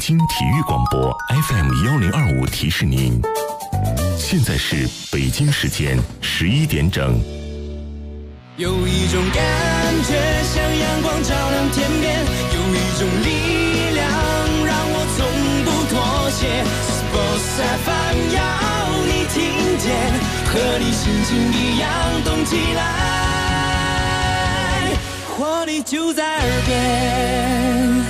京体育广播 FM1025提示您，现在是北京时间11点整。 有一种感觉像阳光照亮天边，有一种力量让我从不妥协。Sports FM 要你听见，和你心情一样动起来，活力就在耳边。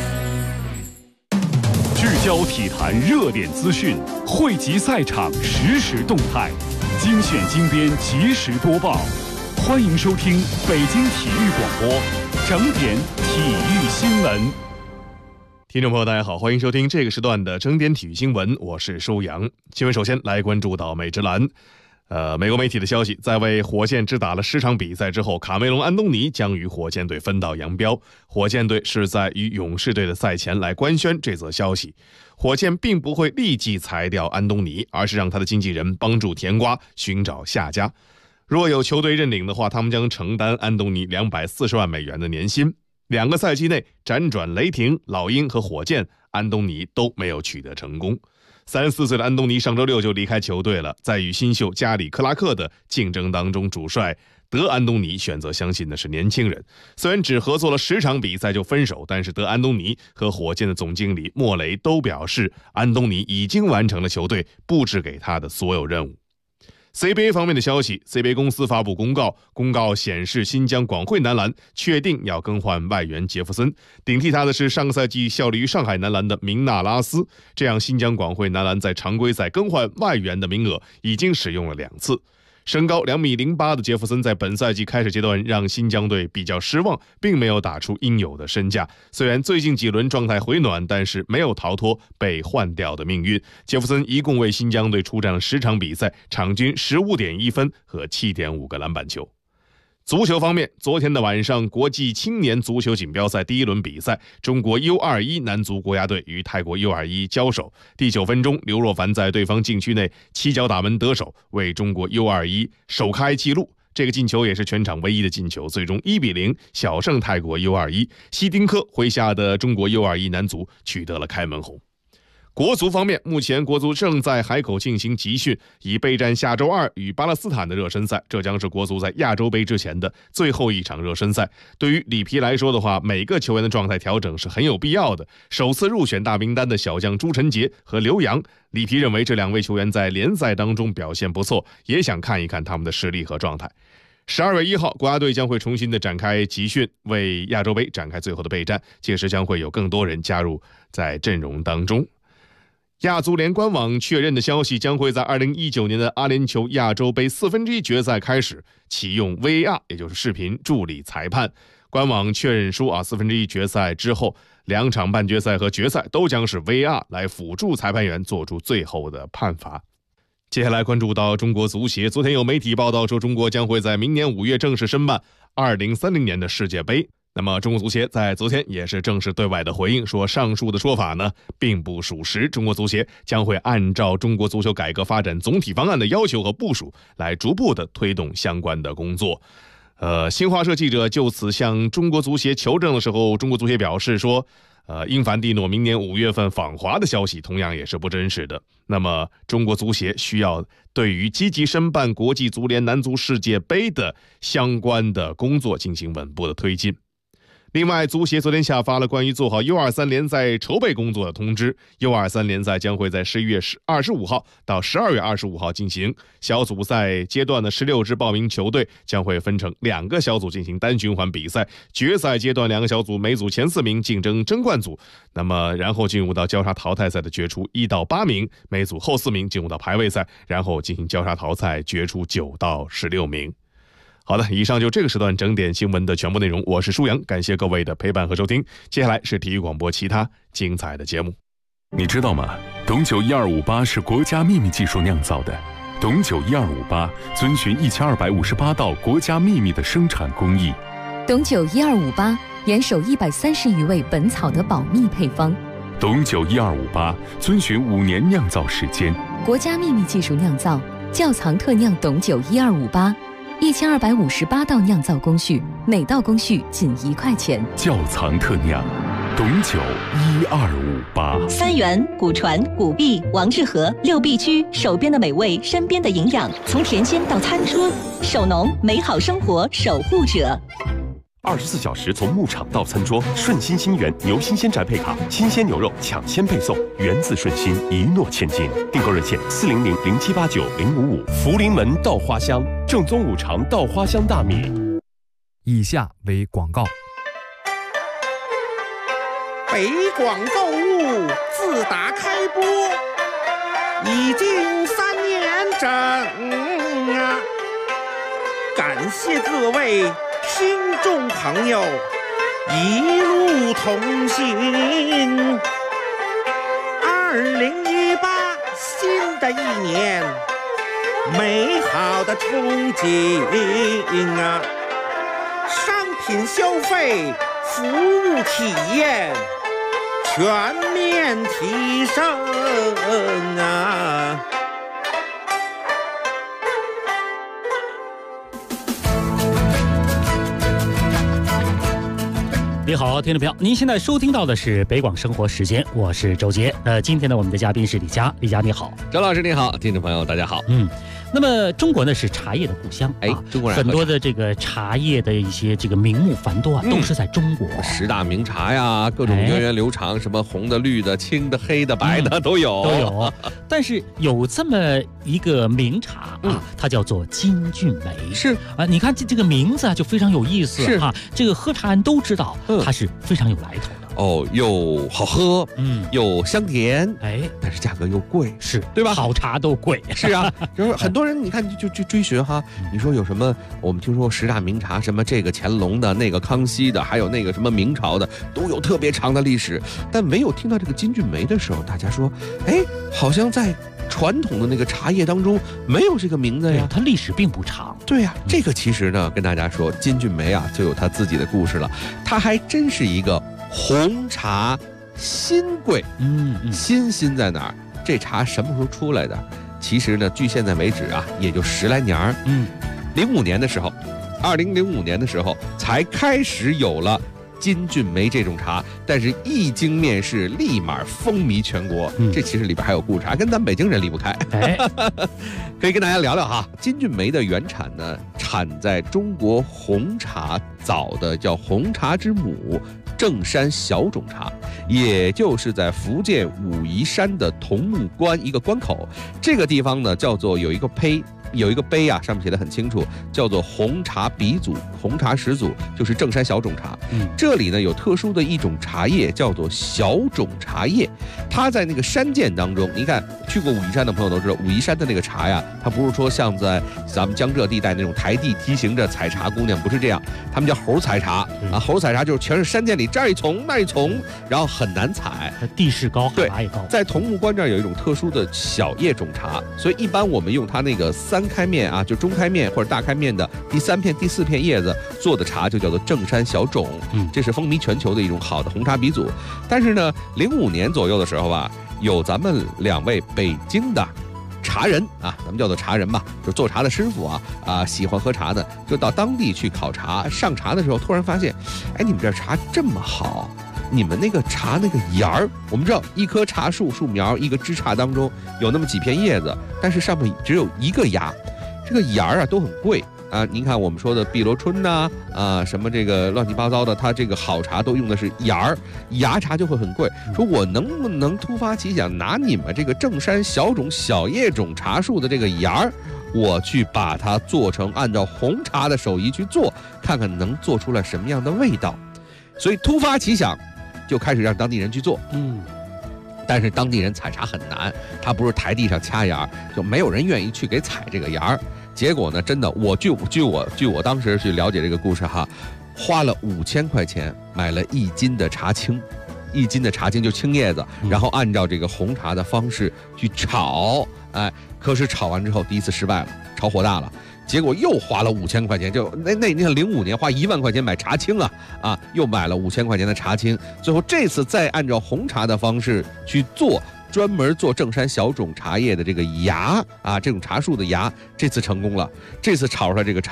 聚焦体坛热点资讯，汇集赛场实时动态，精选精编及时播报。欢迎收听北京体育广播整点体育新闻。 听众朋友大家好，欢迎收听这个时段的整点体育新闻，我是舒阳。新闻首先来关注到美职篮。美国媒体的消息，在为火箭只打了10场比赛之后，卡梅隆·安东尼将与火箭队分道扬镳。火箭队是在与勇士队的赛前来官宣这则消息。火箭并不会立即裁掉安东尼，而是让他的经纪人帮助甜瓜寻找下家。若有球队认领的话，他们将承担安东尼240万美元的年薪。2个赛季内辗转雷霆、老鹰和火箭，安东尼都没有取得成功。34岁的安东尼上周六就离开球队了，在与新秀加里·克拉克的竞争当中，主帅德安东尼选择相信的是年轻人。虽然只合作了10场比赛就分手，但是德安东尼和火箭的总经理莫雷都表示，安东尼已经完成了球队布置给他的所有任务。CBA 方面的消息， CBA 公司发布公告显示，新疆广汇男篮确定要更换外援杰弗森，顶替他的是上个赛季效力于上海男篮的明纳拉斯。这样，新疆广汇男篮在常规赛更换外援的名额已经使用了2次。身高2.08米的杰弗森在本赛季开始阶段让新疆队比较失望，并没有打出应有的身价。虽然最近几轮状态回暖，但是没有逃脱被换掉的命运。杰弗森一共为新疆队出战了10场比赛，场均15.1分和7.5个篮板球。足球方面，昨天的晚上，国际青年足球锦标赛第一轮比赛，中国 U21 男足国家队与泰国 U21 交手。第9分钟，刘若凡在对方禁区内起脚打门得手，为中国 U21 首开纪录。这个进球也是全场唯一的进球，最终1-0小胜泰国 U21。希丁克麾下的中国 U21 男足取得了开门红。国足方面，目前国足正在海口进行集训，以备战下周2与巴勒斯坦的热身赛。这将是国足在亚洲杯之前的最后一场热身赛。对于里皮来说的话，每个球员的状态调整是很有必要的。首次入选大名单的小将朱晨杰和刘洋，里皮认为这2位球员在联赛当中表现不错，也想看一看他们的实力和状态。12月1号，国家队将会重新的展开集训，为亚洲杯展开最后的备战。届时将会有更多人加入在阵容当中。亚足联官网确认的消息，将会在2019年的阿联酋亚洲杯1/4决赛开始启用 VAR， 也就是视频助理裁判。官网确认说，1/4决赛之后，2场半决赛和决赛都将是 VAR 来辅助裁判员做出最后的判罚。接下来关注到中国足协，昨天有媒体报道说，中国将会在明年5月正式申办2030年的世界杯。那么中国足协在昨天也是正式对外的回应，说上述的说法呢并不属实，中国足协将会按照中国足球改革发展总体方案的要求和部署来逐步的推动相关的工作。新华社记者就此向中国足协求证的时候，中国足协表示说，英凡蒂诺明年5月份访华的消息同样也是不真实的。那么中国足协需要对于积极申办国际足联男足世界杯的相关的工作进行稳步的推进。另外，足协昨天下发了关于做好 U23 联赛筹备工作的通知。U23 联赛将会在11月25号到12月25号进行。小组赛阶段的16支报名球队将会分成2个小组进行单循环比赛。决赛阶段2个小组，每组前4名竞争争冠组，那么然后进入到交叉淘汰赛的决出1到8名，每组后4名进入到排位赛，然后进行交叉淘汰决出9到16名。好的，以上就这个时段整点新闻的全部内容，我是舒阳，感谢各位的陪伴和收听。接下来是体育广播其他精彩的节目。 你知道吗？董酒1258是国家秘密技术酿造的。董酒1258遵循1258道国家秘密的生产工艺。 董酒1258严守130余位本草的保密配方。 董酒1258遵循5年酿造时间。 国家秘密技术酿造，窖藏特酿董酒1258，1258道酿造工序，每道工序仅1块钱。 窖藏特酿， 董酒1258。 三元、古传、古币、王致和6必居，手边的美味，身边的营养，从甜鲜到餐桌，守农，美好生活守护者。 24小时从牧场到餐桌，顺心新源牛新鲜宅配卡，新鲜牛肉抢先配送，源自顺心，一诺千金。订购热线400-0789-055。福临门稻花香，正宗五常稻花香大米。 以下为广告。 北广购物自打开播，已经3年整啊！感谢各位听众朋友一路同行。2018新的一年，美好的憧憬啊！商品消费、服务体验全面提升啊！ 你好，听众朋友，您现在收听到的是北广生活时间，我是周杰。今天呢，我们的嘉宾是李佳，李佳你好， 周老师你好，听众朋友大家好。 那么中国呢是茶叶的故乡， 中国人很多的这个茶叶的一些这个名目繁多啊，都是在中国。 10大名茶呀，各种源远流长，什么红的、绿的、青的、黑的、白的都有。 但是有这么一个名茶啊，它叫做金骏眉。 是啊，你看这个名字啊就非常有意思啊，这个喝茶人都知道，它是非常有来头的。 又好喝，又香甜，但是价格又贵， 是对吧？ 好茶都贵， 是啊，就是很多人你看就追寻哈，你说有什么？我们听说10大名茶，什么这个乾隆的，那个康熙的，还有那个什么明朝的，都有特别长的历史。但没有听到这个金骏眉的时候，大家说，好像在传统的那个茶叶当中没有这个名字呀， 它历史并不长。 对呀，这个其实呢，跟大家说，金骏眉啊，就有它自己的故事了。它还真是一个红茶新贵，新在哪儿？这茶什么时候出来的？其实呢，距现在为止啊，也就10来年儿。05年的时候，2005年的时候才开始有了金骏眉这种茶，但是一经面世，立马风靡全国。这其实里边还有故事，还跟咱们北京人离不开。可以跟大家聊聊哈。金骏眉的原产呢，产在中国红茶早的叫红茶之母正山小种茶，也就是在福建武夷山的桐木关一个关口，这个地方呢叫做有一个碑啊，上面写的很清楚，叫做红茶鼻祖、红茶始祖，就是正山小种茶。这里呢有特殊的一种茶叶，叫做小种茶叶。它在那个山涧当中，你看去过武夷山的朋友都知道，武夷山的那个茶呀，它不是说像在咱们江浙地带那种台地梯形着采茶姑娘，不是这样，他们叫猴采茶啊。猴采茶就是全是山涧里这儿一丛那一丛，然后很难采， 地势高，海拔也高。 在桐木关这儿有一种特殊的小叶种茶，所以一般我们用它那个3开面啊，就中开面或者大开面的第3片、第4片叶子做的茶就叫做正山小种，这是风靡全球的一种好的红茶鼻祖。但是呢，05年左右的时候吧，有咱们2位北京的茶人啊，咱们叫做茶人吧，就做茶的师傅啊，喜欢喝茶的，就到当地去考察上茶的时候，突然发现，你们这茶这么好，你们那个茶那个芽儿，我们知道一棵茶树苗一个枝杈当中有那么几片叶子，但是上面只有一个芽，这个芽儿啊都很贵啊。您看我们说的碧螺春呐，什么这个乱七八糟的，它这个好茶都用的是芽茶就会很贵。说我能不能突发奇想，拿你们这个正山小种小叶种茶树的这个芽儿，我去把它做成按照红茶的手艺去做，看看能做出来什么样的味道。所以突发奇想，就开始让当地人去做。但是当地人采茶很难，他不是台地上掐芽，就没有人愿意去给采这个芽。结果呢，真的，据我当时去了解这个故事哈，花了5000块钱买了1斤的茶青，1斤的茶青就青叶子，然后按照这个红茶的方式去炒，可是炒完之后第一次失败了，炒火大了。结果又花了5000块钱，就你看05年花1万块钱买茶青又买了5000块钱的茶青，最后这次再按照红茶的方式去做，专门做正山小种茶叶的这个芽这种茶树的芽，这次成功了，这次炒出来这个茶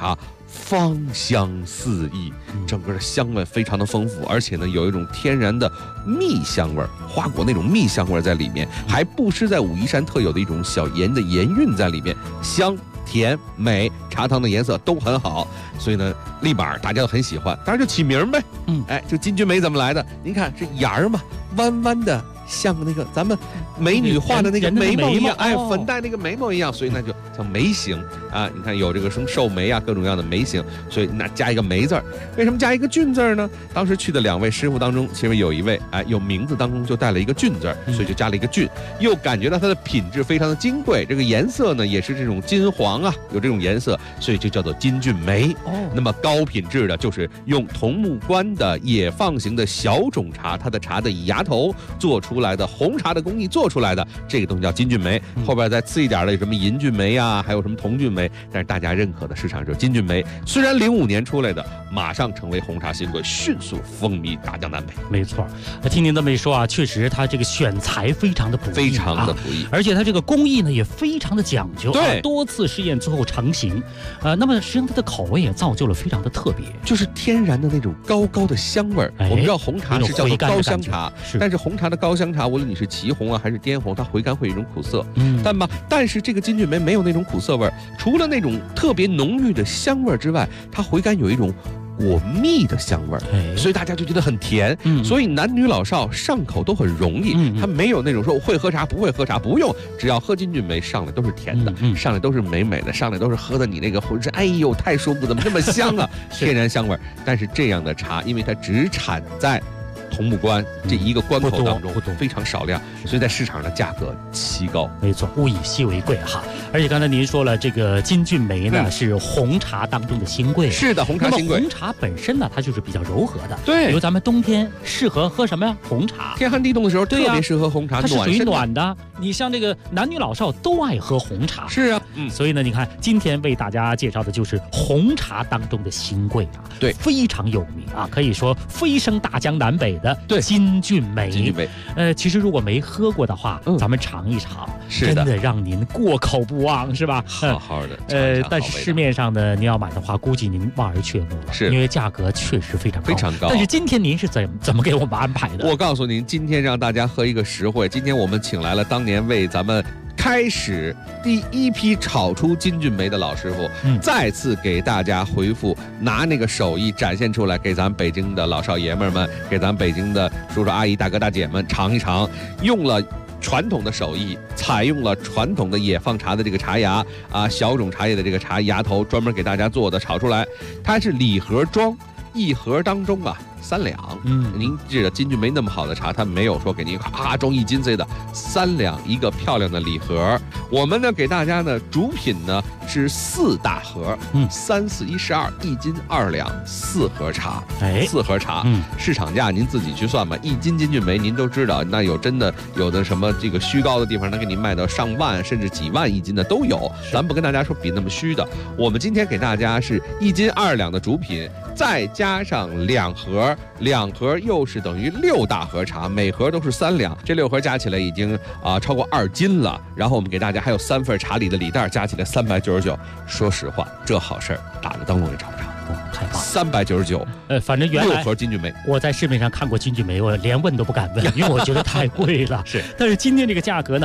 芳香四溢，整个的香味非常的丰富，而且呢有一种天然的蜜香味，花果那种蜜香味在里面，还不失在武夷山特有的一种小盐的盐韵在里面，香甜美，茶汤的颜色都很好，所以呢立马大家都很喜欢，当然就起名呗。这金骏眉怎么来的？您看这眼儿嘛，弯弯的，像那个咱们美女画的那个眉毛一样，粉黛那个眉毛一样，所以那就叫眉形啊。你看有这个什么寿眉啊，各种各样的眉形，所以那加一个眉字儿。为什么加一个俊字呢？当时去的2位师傅当中，其实有一位有名字当中就带了一个俊字，所以就加了一个俊，又感觉到它的品质非常的金贵，这个颜色呢也是这种金黄啊，有这种颜色，所以就叫做金骏眉。那么高品质的就是用桐木关的野放型的小种茶，它的茶的芽头做出来的红茶的工艺做出来的这个东西叫金骏眉。后边再次一点的有什么银骏眉啊，还有什么铜骏眉，但是大家认可的市场就是金骏眉。虽然05年出来的，马上成为红茶新贵，迅速风靡大江南北。 没错，听您这么一说啊，确实它这个选材非常的不易， 非常的不易， 而且它这个工艺呢也非常的讲究， 对， 多次试验最后成型。那么实际上它的口味也造就了非常的特别， 就是天然的那种高高的香味儿。我们知道红茶是叫做高香茶，但是红茶的高香茶，无论你是祁红啊还是滇红，它回甘会有一种苦涩。但是这个金骏眉没有那种苦涩味儿，除了那种特别浓郁的香味儿之外，它回甘有一种果蜜的香味儿，所以大家就觉得很甜。所以男女老少上口都很容易。它没有那种说我会喝茶不会喝茶，不用，只要喝金骏眉上来都是甜的，上来都是美美的，上来都是喝的你那个浑身哎呦太舒服，怎么这么香啊，天然香味儿。但是这样的茶，因为它只产在桐木关这一个关口当中，非常少量，所以在市场上的价格奇高。 没错，物以稀为贵哈。而且刚才您说了，这个金骏眉呢是红茶当中的新贵。 是的，红茶新贵。 那么红茶本身呢，它就是比较柔和的。 对， 比如咱们冬天适合喝什么呀？红茶。 天寒地冻的时候，特别适合红茶， 它是属于暖的。你像这个男女老少都爱喝红茶。 是啊， 所以呢，你看今天为大家介绍的就是红茶当中的新贵啊， 对， 非常有名啊，可以说飞升大江南北的金骏眉。 金骏眉， 其实如果没喝过的话，咱们尝一尝， 真的让您过口不忘，是吧？ 好好的。 但是市面上呢，您要买的话，估计您望而却步了， 是因为价格确实非常高， 非常高。 但是今天您是怎么给我们安排的？ 我告诉您，今天让大家喝一个实惠。今天我们请来了当年为咱们开始第一批炒出金骏眉的老师傅，再次给大家回复，拿那个手艺展现出来，给咱北京的老少爷们们，给咱北京的叔叔阿姨大哥大姐们尝一尝，用了传统的手艺，采用了传统的野放茶的这个茶芽啊，小种茶叶的这个茶芽头，专门给大家做的炒出来，它是礼盒装，一盒当中啊3两。您记得金骏眉那么好的茶，它没有说给您装1斤的，3两一个漂亮的礼盒。我们呢给大家呢主品呢是4大盒，3、4、1、12，1斤2两，4盒茶，4盒茶，市场价您自己去算吧。1斤金骏眉您都知道，那有真的有的什么这个虚高的地方能给你卖到上万甚至几万1斤的都有，咱不跟大家说比那么虚的。我们今天给大家是1斤2两的主品，再加上2盒又是等于6大盒茶，每盒都是3两，这6盒加起来已经超过2斤了。然后我们给大家还有3份茶礼的礼袋，加起来399。说实话，这好事儿打个灯笼也找不着。 太棒 ，399。 反正原来 6盒金骏眉， 我在市面上看过金骏眉，我连问都不敢问，因为我觉得太贵了。 是， 但是今天这个价格呢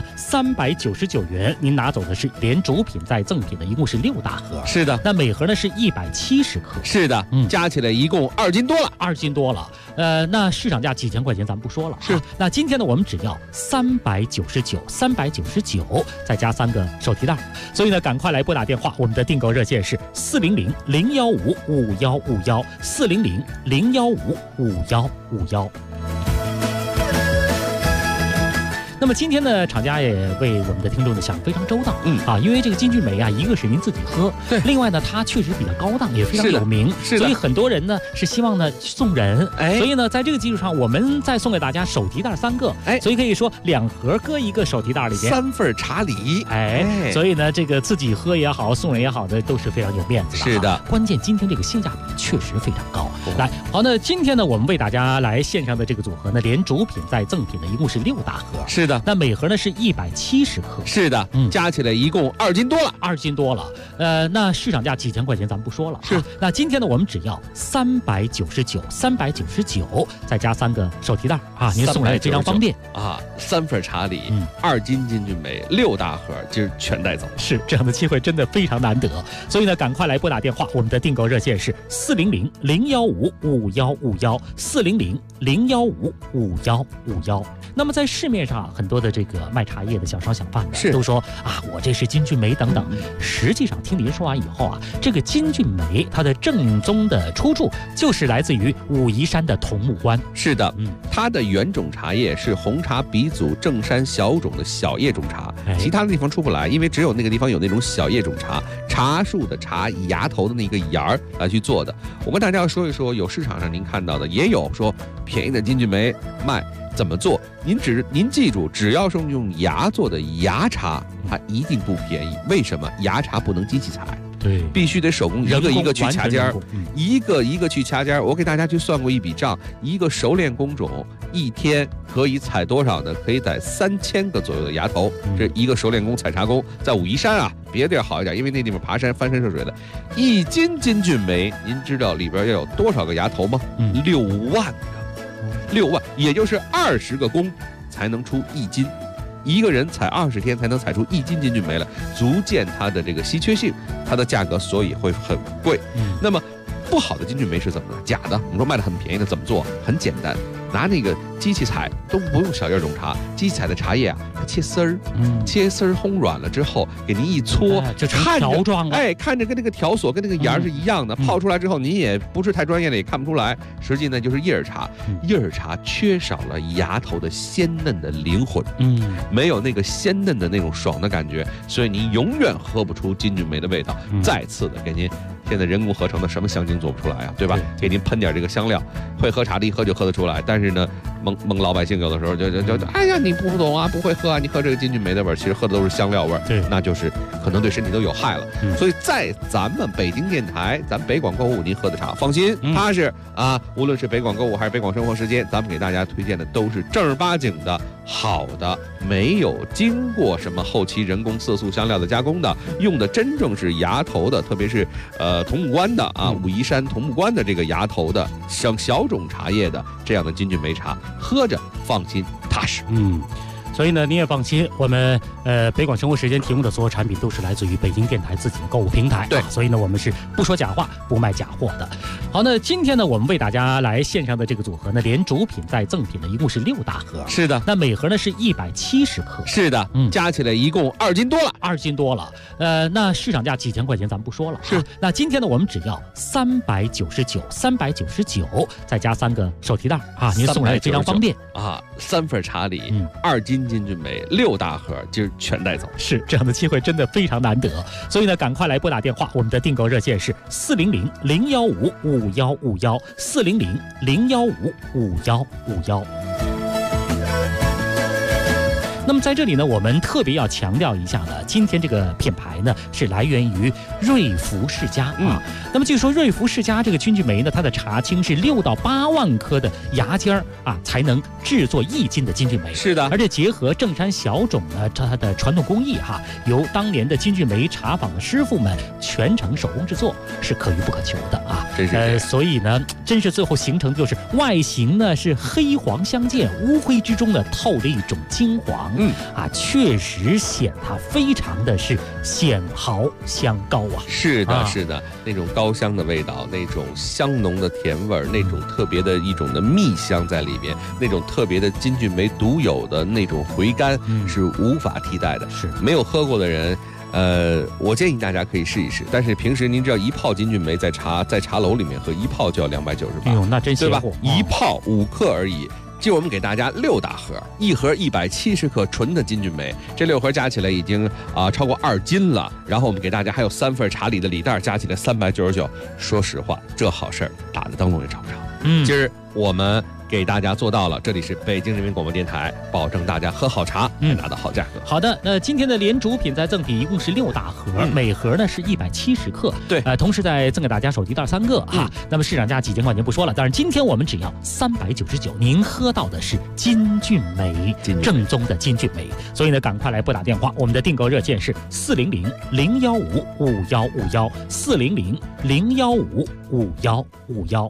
，399元，您拿走的是连主品带赠品的，一共是6大盒。 是的， 那每盒呢是170克。 是的，加起来一共2斤多了 ，2斤多了。那市场价几千块钱咱们不说了， 是。 那今天呢，我们只要399，再加3个手提袋。所以呢，赶快来拨打电话，我们的订购热线是400-015-5151，400-015-5151。那么今天呢，厂家也为我们的听众呢想非常周到，因为这个金骏眉啊，一个是您自己喝， 对， 另外呢，它确实比较高档，也非常有名，所以很多人呢是希望呢送人，所以呢，在这个基础上，我们再送给大家手提袋3个，所以可以说2盒搁一个手提袋里边 ，3份茶礼， 所以呢，这个自己喝也好，送人也好的，都是非常有面子的。 是的， 关键今天这个性价比确实非常高。来，好，那今天呢，我们为大家来线上的这个组合呢，连主品带赠品呢，一共是6大盒。 是的。 的。 那每盒呢是170克。 是的，加起来一共2斤多了 ，2斤多了。那市场价几千块钱咱们不说了， 是。 那今天呢，我们只要399，再加3个手提袋啊，您送来非常方便啊。3份茶礼，2斤金骏眉，6大盒，今儿全带走。 是这样的机会真的非常难得，所以呢，赶快来拨打电话，我们的订购热线是400-015-5151，400-015-5151。那么在市面上很多的这个卖茶叶的小商小贩呢，都说啊，我这是金骏眉等等。实际上听您说完以后啊，这个金骏眉它的正宗的出处就是来自于武夷山的桐木关。 是的，它的原种茶叶是红茶鼻祖正山小种的小叶种茶，其他的地方出不来，因为只有那个地方有那种小叶种茶，茶树的茶芽头的那个芽儿来去做的。我跟大家说一说，有市场上您看到的也有说便宜的金骏眉卖。怎么做？您记住，只要是用芽做的芽茶，它一定不便宜。为什么？芽茶不能机器采， 对， 必须得手工一个一个去掐尖儿，一个一个去掐尖儿。我给大家去算过一笔账，一个熟练工种一天可以采多少呢？可以采3000个左右的芽头。这一个熟练工采茶工，在武夷山啊，别的地儿好一点，因为那地方爬山翻山涉水的。1斤金骏眉，您知道里边要有多少个芽头吗？6万个。6万，也就是20个工才能出1斤，一个人采20天才能采出1斤金骏眉来，足见它的这个稀缺性，它的价格所以会很贵。那么不好的金骏眉是怎么呢？假的，我们说卖的很便宜的怎么做？很简单，拿那个机器采，都不用小叶种茶，机器采的茶叶啊，它切丝儿，切丝儿烘软了之后，给您一搓， 就成条状了。 看着跟那个条索跟那个芽是一样的，泡出来之后，您也不是太专业的，也看不出来。实际呢就是叶儿茶，叶儿茶缺少了芽头的鲜嫩的灵魂，没有那个鲜嫩的那种爽的感觉，所以您永远喝不出金骏眉的味道。再次的给您。现在人工合成的什么香精做不出来啊，对吧？给您喷点这个香料，会喝茶的一喝就喝得出来。但是呢，蒙老百姓有的时候就哎呀，你不懂啊，不会喝啊，你喝这个金骏眉的味儿，其实喝的都是香料味儿， 对， 那就是可能对身体都有害了。所以在咱们北京电台，咱北广购物您喝的茶，放心，它是啊，无论是北广购物还是北广生活时间，咱们给大家推荐的都是正儿八经的好的，没有经过什么后期人工色素香料的加工的，用的真正是芽头的，特别是桐木关的啊，武夷山桐木关的这个芽头的小种茶叶的这样的金骏眉茶，喝着放心踏实。 所以呢，您也放心，我们北广生活时间提供的所有产品都是来自于北京电台自己的购物平台， 对， 所以呢，我们是不说假话，不卖假货的。好，那今天呢，我们为大家来线上的这个组合呢，连主品带赠品呢，一共是6大盒， 是的， 那每盒呢是170克， 是的，加起来一共2斤多了 ，2斤多了。那市场价几千块钱咱们不说了， 是。 那今天呢，我们只要399，再加3个手提袋啊，您送来非常方便啊。3份茶礼，2斤金骏眉，6大盒，今儿全带走。 是这样的机会真的非常难得，所以呢，赶快来拨打电话，我们的订购热线是400-015-5151，400-015-5151。那么在这里呢，我们特别要强调一下呢，今天这个品牌呢是来源于瑞福世家啊。那么据说瑞福世家这个金骏眉呢，它的茶青是6到8万颗的芽尖儿啊，才能制作1斤的金骏眉。 是的， 而且结合正山小种呢，它的传统工艺哈，由当年的金骏眉茶坊的师傅们全程手工制作，是可遇不可求的啊。 真是所以呢，真是最后形成就是外形呢是黑黄相间，乌灰之中呢透着一种金黄。确实显它非常的是显豪香高啊。 是的，是的，那种高香的味道，那种香浓的甜味儿，那种特别的一种的蜜香在里边，那种特别的金骏眉独有的那种回甘，是无法替代的。 是没有喝过的人。我建议大家可以试一试，但是平时您只要一泡金骏眉在茶楼里面喝一泡就要298， 哎呦，那真对吧？一泡5克而已。今儿我们给大家6大盒，一盒170克纯的金骏眉，这6盒加起来已经超过2斤了。然后我们给大家还有3份茶礼的礼袋，加起来399。说实话，这好事儿打着灯笼也找不着。今儿我们给大家做到了。这里是北京人民广播电台，保证大家喝好茶，拿到好价格。 好的，那今天的连主品在赠品一共是6大盒，每盒呢是170克。 对， 同时再赠给大家手机袋3个哈。那么市场价几千块钱不说了，但是今天我们只要399，您喝到的是金骏眉，正宗的金骏眉。所以呢，赶快来拨打电话，我们的订购热线是400-015-5151，400-015-5151。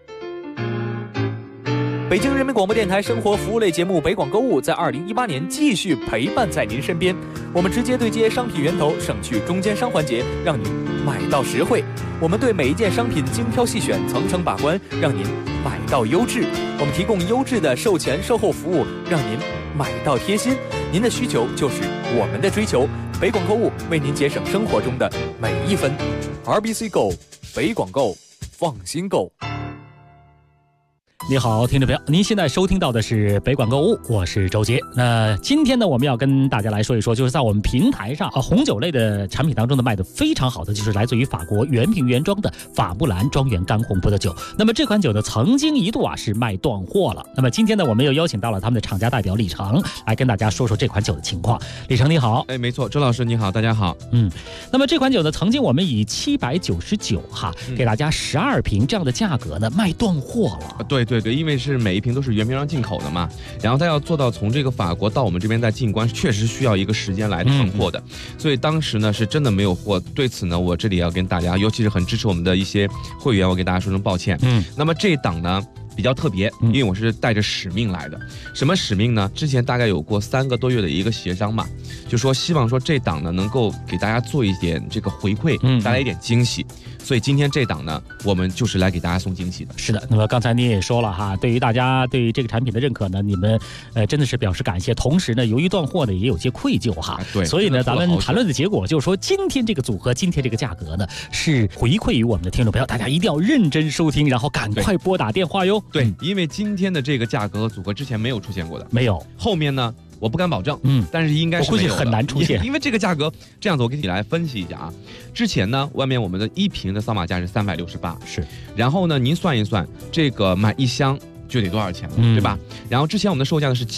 北京人民广播电台生活服务类节目北广购物在2018年继续陪伴在您身边。我们直接对接商品源头，省去中间商环节，让您买到实惠。我们对每一件商品精挑细选，层层把关，让您买到优质。我们提供优质的售前售后服务，让您买到贴心。您的需求就是我们的追求。北广购物为您节省生活中的每一分。RBC Go， 北广购，放心购。 你好，听众朋友，您现在收听到的是北广购物，我是周杰。那今天呢，我们要跟大家来说一说，就是在我们平台上红酒类的产品当中呢，卖的非常好的就是来自于法国原瓶原装的法布兰庄园干红葡萄酒。那么这款酒呢，曾经一度是卖断货了。那么今天呢，我们又邀请到了他们的厂家代表李成来跟大家说说这款酒的情况。李成你好。 没错，周老师你好，大家好。 那么这款酒呢，曾经我们以799给大家12瓶这样的价格呢卖断货了。 对，因为是每一瓶都是原瓶装进口的嘛，然后他要做到从这个法国到我们这边再进关，确实需要一个时间来囤货的，所以当时呢是真的没有货。对此呢，我这里要跟大家，尤其是很支持我们的一些会员，我给大家说声抱歉。那么这一档呢比较特别，因为我是带着使命来的。什么使命呢？之前大概有过3个多月的一个协商嘛，就说希望说这档呢能够给大家做一点这个回馈，带来一点惊喜。所以今天这档呢，我们就是来给大家送惊喜的。 是的，那么刚才你也说了哈，对于大家对于这个产品的认可呢，你们真的是表示感谢。同时呢，由于断货呢，也有些愧疚哈。 对， 所以呢，咱们谈论的结果就是说，今天这个组合，今天这个价格呢，是回馈于我们的听众朋友，大家一定要认真收听，然后赶快拨打电话哟。 对，因为今天的这个价格组合之前没有出现过的， 没有。 后面呢？我不敢保证，但是应该是我估计很难出现， 因为这个价格这样子，我给你来分析一下啊。之前呢，外面我们的1瓶的扫码价是368， 是， 然后呢，您算一算，这个买1箱就得多少钱了，对吧？然后之前我们的售价呢是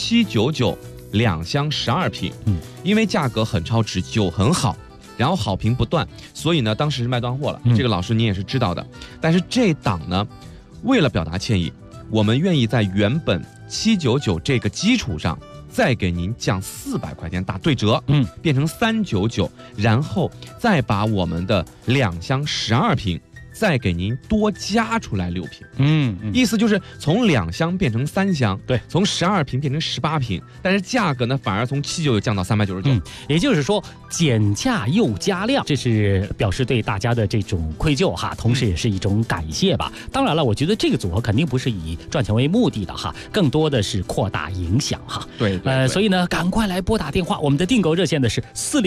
799，2箱12瓶，因为价格很超值，酒很好。然后好评不断，所以呢，当时是卖断货了。这个老师你也是知道的，但是这档呢，为了表达歉意，我们愿意在原本799这个基础上。再给您降400块钱打对折，变成399，然后再把我们的2箱12瓶再给您多加出来6瓶，意思就是从2箱变成3箱， 对， 从12瓶变成18瓶，但是价格呢反而从799降到399， 也就是说减价又加量，这是表示对大家的这种愧疚哈，同时也是一种感谢吧。当然了，我觉得这个组合肯定不是以赚钱为目的的哈，更多的是扩大影响哈。 对， 所以呢，赶快来拨打电话，我们的订购热线的是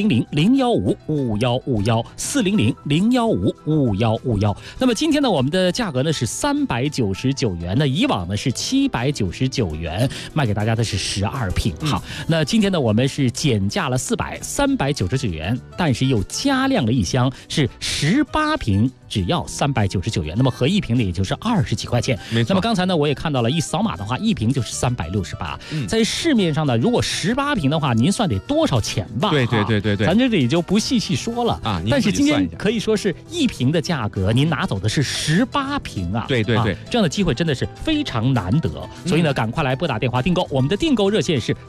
400-015-5151，400-015-5151。那么今天呢，我们的价格呢是399元，那以往呢是799元，卖给大家的是12瓶。好，那今天呢我们是减价了399元，但是又加量了1箱，是18瓶。只要399元，那么合1瓶呢，也就是20几块钱。 没错。 那么刚才呢，我也看到了，一扫码的话，1瓶就是368。在市面上呢，如果18瓶的话，您算得多少钱吧？ 对， 咱这里就不细说了啊。 但是今天可以说是1瓶的价格，您拿走的是18瓶啊。 对， 这样的机会真的是非常难得。所以呢，赶快来拨打电话订购，我们的订购热线是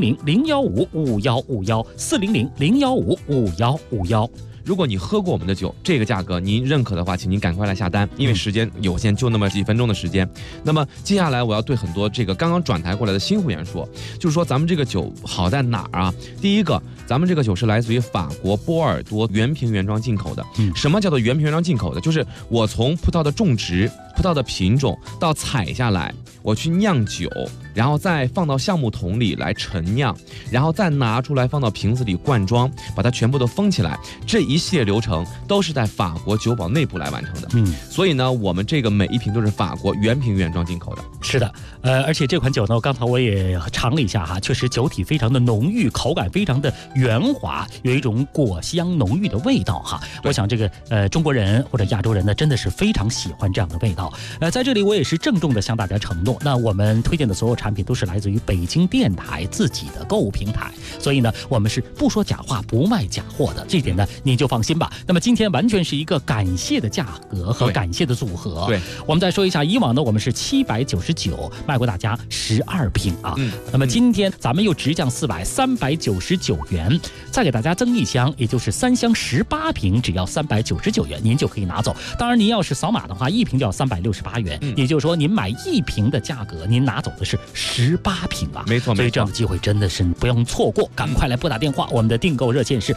400-015-5151，400-015-5151。 如果你喝过我们的酒，这个价格您认可的话，请您赶快来下单，因为时间有限，就那么几分钟的时间。那么接下来我要对很多这个刚刚转台过来的新会员说，就是说咱们这个酒好在哪儿啊？第一个，咱们这个酒是来自于法国波尔多原瓶原装进口的。什么叫做原瓶原装进口的？就是我从葡萄的种植、葡萄的品种到采下来，我去酿酒，然后再放到橡木桶里来陈酿，然后再拿出来放到瓶子里灌装，把它全部都封起来。这一系列流程都是在法国酒保内部来完成的。所以呢，我们这个每一瓶都是法国原瓶原装进口的。 是的，而且这款酒呢，刚才我也尝了一下哈，确实酒体非常的浓郁，口感非常的圆滑，有一种果香浓郁的味道哈。我想这个中国人或者亚洲人呢，真的是非常喜欢这样的味道好，在这里我也是郑重的向大家承诺，那我们推荐的所有产品都是来自于北京电台自己的购物平台，所以呢，我们是不说假话、不卖假货的，这一点呢您就放心吧。那么今天完全是一个感谢的价格和感谢的组合。 对， 我们再说一下，以往呢我们是799卖过大家12瓶啊，那么今天咱们又直降399元，再给大家增一箱，也就是3箱18瓶，只要399元，您就可以拿走。当然，您要是扫码的话，1瓶就要368元，也就是说，您买1瓶的价格，您拿走的是18瓶啊。 没错， 所以这样的机会真的是不用错过，赶快来拨打电话，我们的订购热线是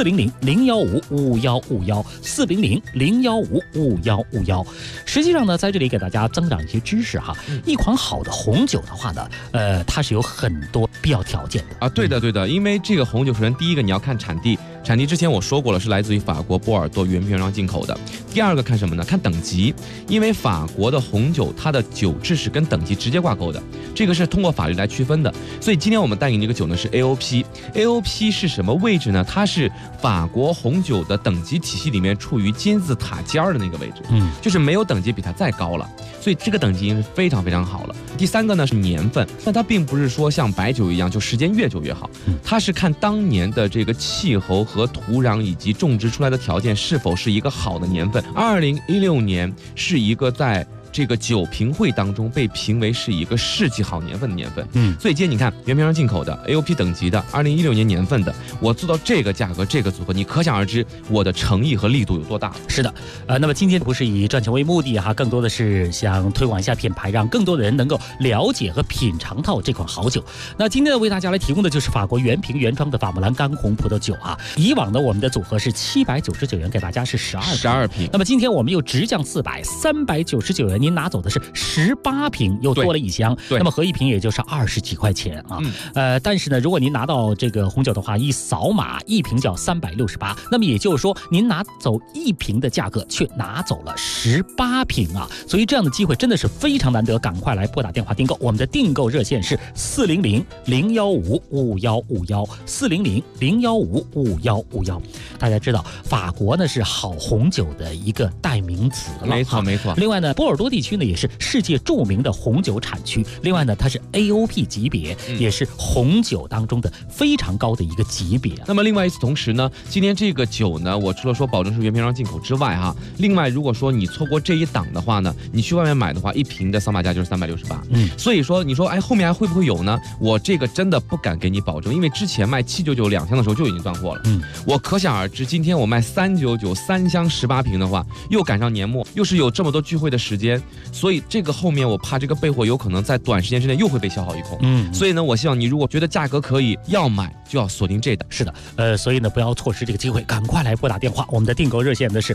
400-015-5151，400-015-5151。实际上呢，在这里给大家增长一些知识哈，一款好的红酒的话呢，它是有很多必要条件的啊。对的，因为这个红酒首先第一个你要看产地。产地之前我说过了，是来自于法国波尔多原瓶原装进口的。第二个看什么呢？看等级，因为法国的红酒它的酒质是跟等级直接挂钩的，这个是通过法律来区分的。所以今天我们带给你这个酒呢是 AOP。AOP 是什么位置呢？它是法国红酒的等级体系里面处于金字塔尖的那个位置，就是没有等级比它再高了。所以这个等级已经是非常非常好了。第三个呢是年份，但它并不是说像白酒一样就时间越久越好，它是看当年的这个气候和土壤以及种植出来的条件是否是一个好的年份。2016年是一个在这个酒评会当中被评为是一个世纪好年份的年份，所以今天你看原瓶装进口的 AOP 等级的2016年年份的，我做到这个价格这个组合，你可想而知我的诚意和力度有多大。 是的，那么今天不是以赚钱为目的哈，更多的是想推广一下品牌，让更多的人能够了解和品尝到这款好酒。那今天为大家来提供的就是法国原瓶原装的法慕兰干红葡萄酒啊。以往呢我们的组合是799元，给大家是12瓶，那么今天我们又直降400，399元。您拿走的是18瓶，又多了一箱，那么合一瓶也就是20几块钱啊。但是呢，如果您拿到这个红酒的话，一扫码1瓶就要368，那么也就是说，您拿走1瓶的价格，却拿走了18瓶啊。所以这样的机会真的是非常难得，赶快来拨打电话订购。我们的订购热线是400-015-5151，400-015-5151。大家知道，法国呢是好红酒的一个代名词了， 没错。 另外呢，波尔多地区呢也是世界著名的红酒产区，另外呢它是 AOP 级别，也是红酒当中的非常高的一个级别。 那么另外与此同时呢，今天这个酒呢，我除了说保证是原瓶装进口之外哈，另外如果说你错过这一档的话呢，你去外面买的话，1瓶的扫码价就是368。所以说你说后面还会不会有呢？我这个真的不敢给你保证，因为之前卖799两箱的时候就已经断货了。我可想而知，今天我卖399 3箱18瓶的话，又赶上年末，又是有这么多聚会的时间，所以这个后面我怕这个备货有可能在短时间之内又会被消耗一空。所以呢，我希望你如果觉得价格可以要买，就要锁定这档。 是的，所以呢不要错失这个机会，赶快来拨打电话。我们的订购热线呢是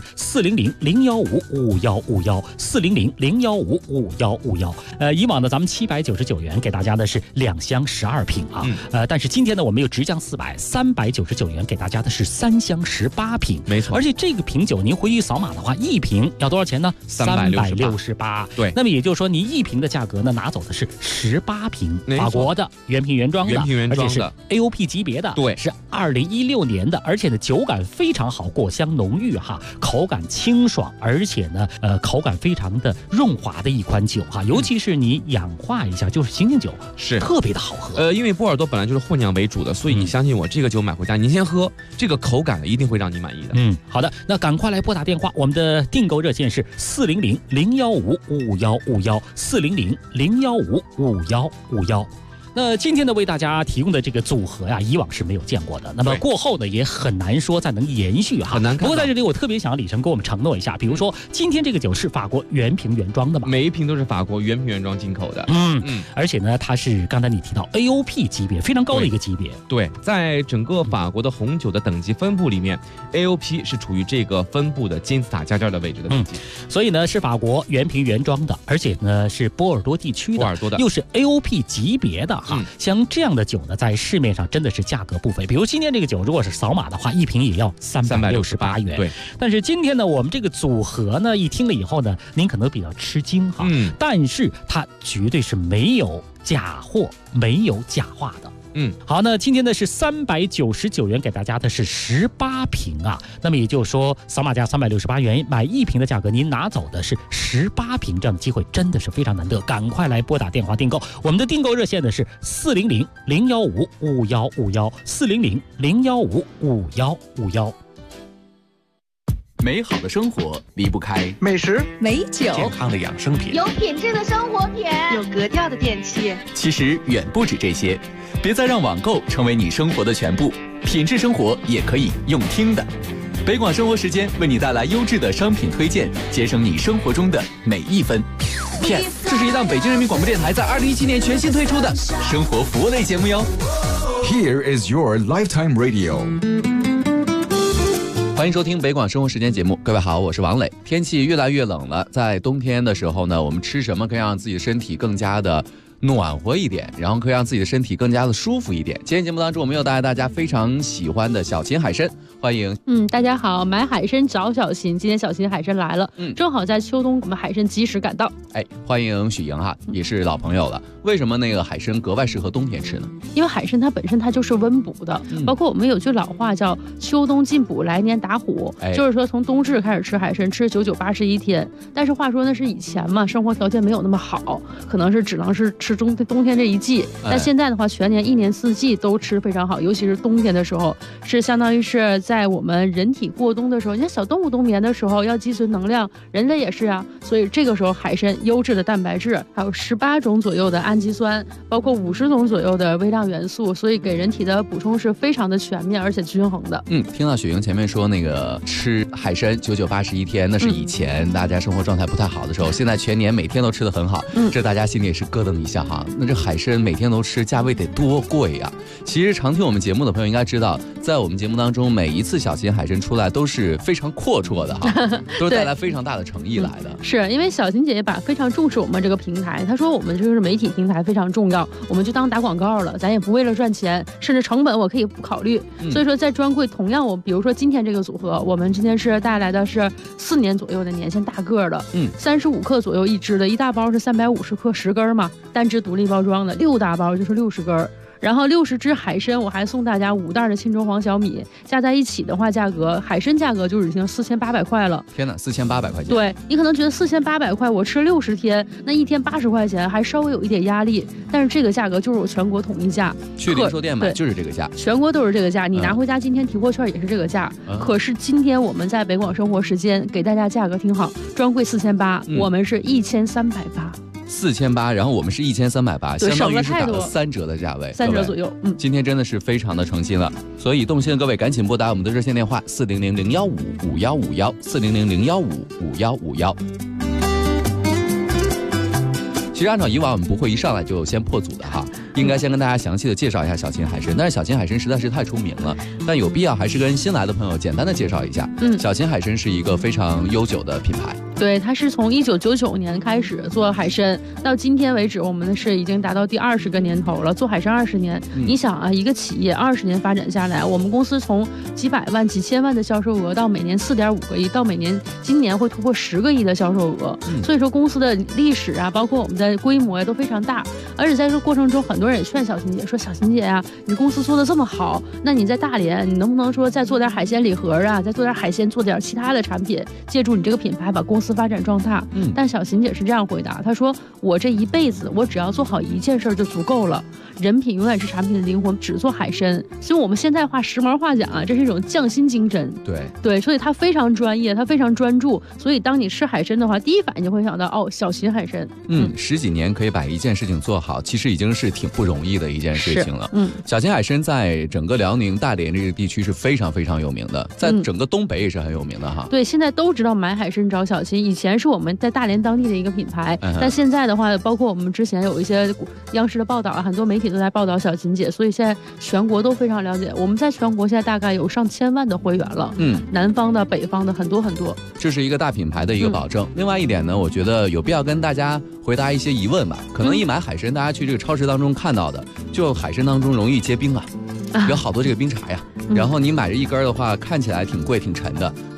400-015-5151，400-015-5151。以往呢咱们799元给大家的是2箱12瓶啊，但是今天呢我们又直降400，399元给大家的是3箱18瓶， 没错。 而且这个瓶酒您回去扫码的话，1瓶要多少钱呢？368。对，那么也就是说，您1瓶的价格呢，拿走的是18瓶，法国的原瓶原装的，而且是 AOP 级别的， 对， 是2016年的，而且呢酒感非常好，果香浓郁哈，口感清爽，而且呢口感非常的润滑的一款酒哈，尤其是你氧化一下，就是醒醒酒， 是特别的好喝。 因为波尔多本来就是混酿为主的，所以你相信我，这个酒买回家您先喝，这个口感一定会让你满意的。 好的，那赶快来拨打电话，我们的订购热线是400-015-5151，400-015-5151。那今天呢，为大家提供的这个组合呀，以往是没有见过的。那么过后呢，也很难说再能延续哈， 很难看。 不过在这里，我特别想李晨给我们承诺一下，比如说今天这个酒是法国原瓶原装的嘛？ 每一瓶都是法国原瓶原装进口的。 而且呢，它是刚才你提到 AOP 级别，非常高的一个级别。 对，在整个法国的红酒的等级分布里面，AOP 是处于这个分布的金字塔尖的位置的等级。 所以呢，是法国原瓶原装的，而且呢是波尔多地区的，又是 AOP 级别的。像这样的酒呢，在市面上真的是价格不菲。比如今天这个酒，如果是扫码的话，1瓶也要368元。 对。 但是今天呢，我们这个组合呢，一听了以后呢，您可能比较吃惊哈。但是它绝对是没有假货、没有假话的。 好，那今天呢是399元，给大家的是18瓶啊。那么也就是说，扫码价368元买1瓶的价格，您拿走的是18瓶，这样的机会真的是非常难得，赶快来拨打电话订购。我们的订购热线呢是400-015-5151，400-015-5151。 美好的生活离不开美食、 美酒、 健康的养生品， 有品质的生活品， 有格调的电器。 其实远不止这些，别再让网购成为你生活的全部，品质生活也可以用听的。北广生活时间为你带来优质的商品推荐，节省你生活中的每一分。Yes， 这是一档北京人民广播电台在2017年全新推出的生活服务类节目哟。 Here is your lifetime radio。 欢迎收听北广生活时间节目，各位好，我是王磊。天气越来越冷了，在冬天的时候呢，我们吃什么可以让自己的身体更加的暖和一点，然后可以让自己的身体更加的舒服一点。今天节目当中，我们又带来大家非常喜欢的小秦海参，欢迎。 大家好，买海参找小秦，今天小秦海参来了，正好在秋冬，我们海参及时赶到。 欢迎许莹哈，也是老朋友了。为什么那个海参格外适合冬天吃呢？ 因为海参它本身它就是温补的，包括我们有句老话叫秋冬进补，来年打虎，就是说从冬至开始吃海参，吃99、81天。但是话说那是以前嘛，生活条件没有那么好，可能是只能是吃冬天这一季。但现在的话，全年1年4季都吃非常好，尤其是冬天的时候，是相当于是在我们人体过冬的时候，你看小动物冬眠的时候要积存能量，人类也是啊，所以这个时候海参优质的蛋白质，还有18种左右的氨基酸，包括50种左右的微量元素，所以给人体的补充是非常的全面而且均衡的。 听到雪莹前面说那个吃海参99、81天，那是以前大家生活状态不太好的时候，现在全年每天都吃得很好，这大家心里也是咯噔一下哈。那这海参每天都吃，价位得多贵呀？其实常听我们节目的朋友应该知道，在我们节目当中，每一次小秦海参出来都是非常阔绰的哈，都是带来非常大的诚意来的。 是因为小秦姐姐非常重视我们这个平台，她说我们就是媒体平台非常重要，我们就当打广告了，咱也不为了赚钱，甚至成本我可以不考虑。所以说在专柜同样比如说今天这个组合，我们今天是带来的是4年左右的年限大个的，35克左右一支的，一大包是350克10根嘛，单支独立包装的，6大包就是60根。然后60只海参，我还送大家5袋的沁州黄小米，加在一起的话，海参价格就已经4800块了。 天哪，4800块钱！ 对，你可能觉得4800块，我吃60天，那一天80块钱，还稍微有一点压力。但是这个价格就是我全国统一价， 去零售店买就是这个价， 全国都是这个价。你拿回家今天提货券也是这个价。可是今天我们在北广生活时间给大家价格听好，专柜4800，我们是1380。 4800，然后我们是1380，相当于是打了3折的价位，3 折左右。 今天真的是非常的诚心了，所以动心的各位赶紧拨打我们的热线电话400-015-5151，400-015-5151。其实按照以往我们不会一上来就先破组的哈，应该先跟大家详细的介绍一下小秦海参，但是小秦海参实在是太出名了，但有必要还是跟新来的朋友简单的介绍一下。小秦海参是一个非常悠久的品牌。 对，它是从1999年开始做海参，到今天为止，我们是已经达到第20个年头了，做海参20年。你想啊，一个企业20年发展下来，我们公司从几百万、几千万的销售额，到每年4.5个亿，到今年会突破10个亿的销售额。所以说公司的历史啊，包括我们的规模呀，都非常大。而且在这个过程中，很多人也劝小秦姐说：“小秦姐呀，你公司做的这么好，那你在大连，你能不能说再做点海鲜礼盒啊，再做点海鲜，做点其他的产品，借助你这个品牌把公司发展壮大？”但小秦姐是这样回答，她说：“我这一辈子，我只要做好一件事就足够了。人品永远是产品的灵魂，只做海参。所以我们现在时髦话讲啊，这是一种匠心精真。对，所以他非常专业，他非常专注。所以当你吃海参的话，第一反应就会想到小秦海参。 10几年可以把一件事情做好，其实已经是挺不容易的一件事情了。小秦海参在整个辽宁大连这个地区是非常非常有名的，在整个东北也是很有名的哈。 对，现在都知道买海参找小秦，以前是我们在大连当地的一个品牌，但现在的话，包括我们之前有一些央视的报道啊，很多媒体都在报道小秦姐，所以现在全国都非常了解。我们在全国现在大概有上千万的会员了，南方的、北方的很多很多， 这是一个大品牌的一个保证。另外一点呢，我觉得有必要跟大家回答一些疑问吧。可能一买海参，大家去这个超市当中看到的，就海参当中容易结冰啊，有好多这个冰碴呀。然后你买这一根的话，看起来挺贵挺沉的，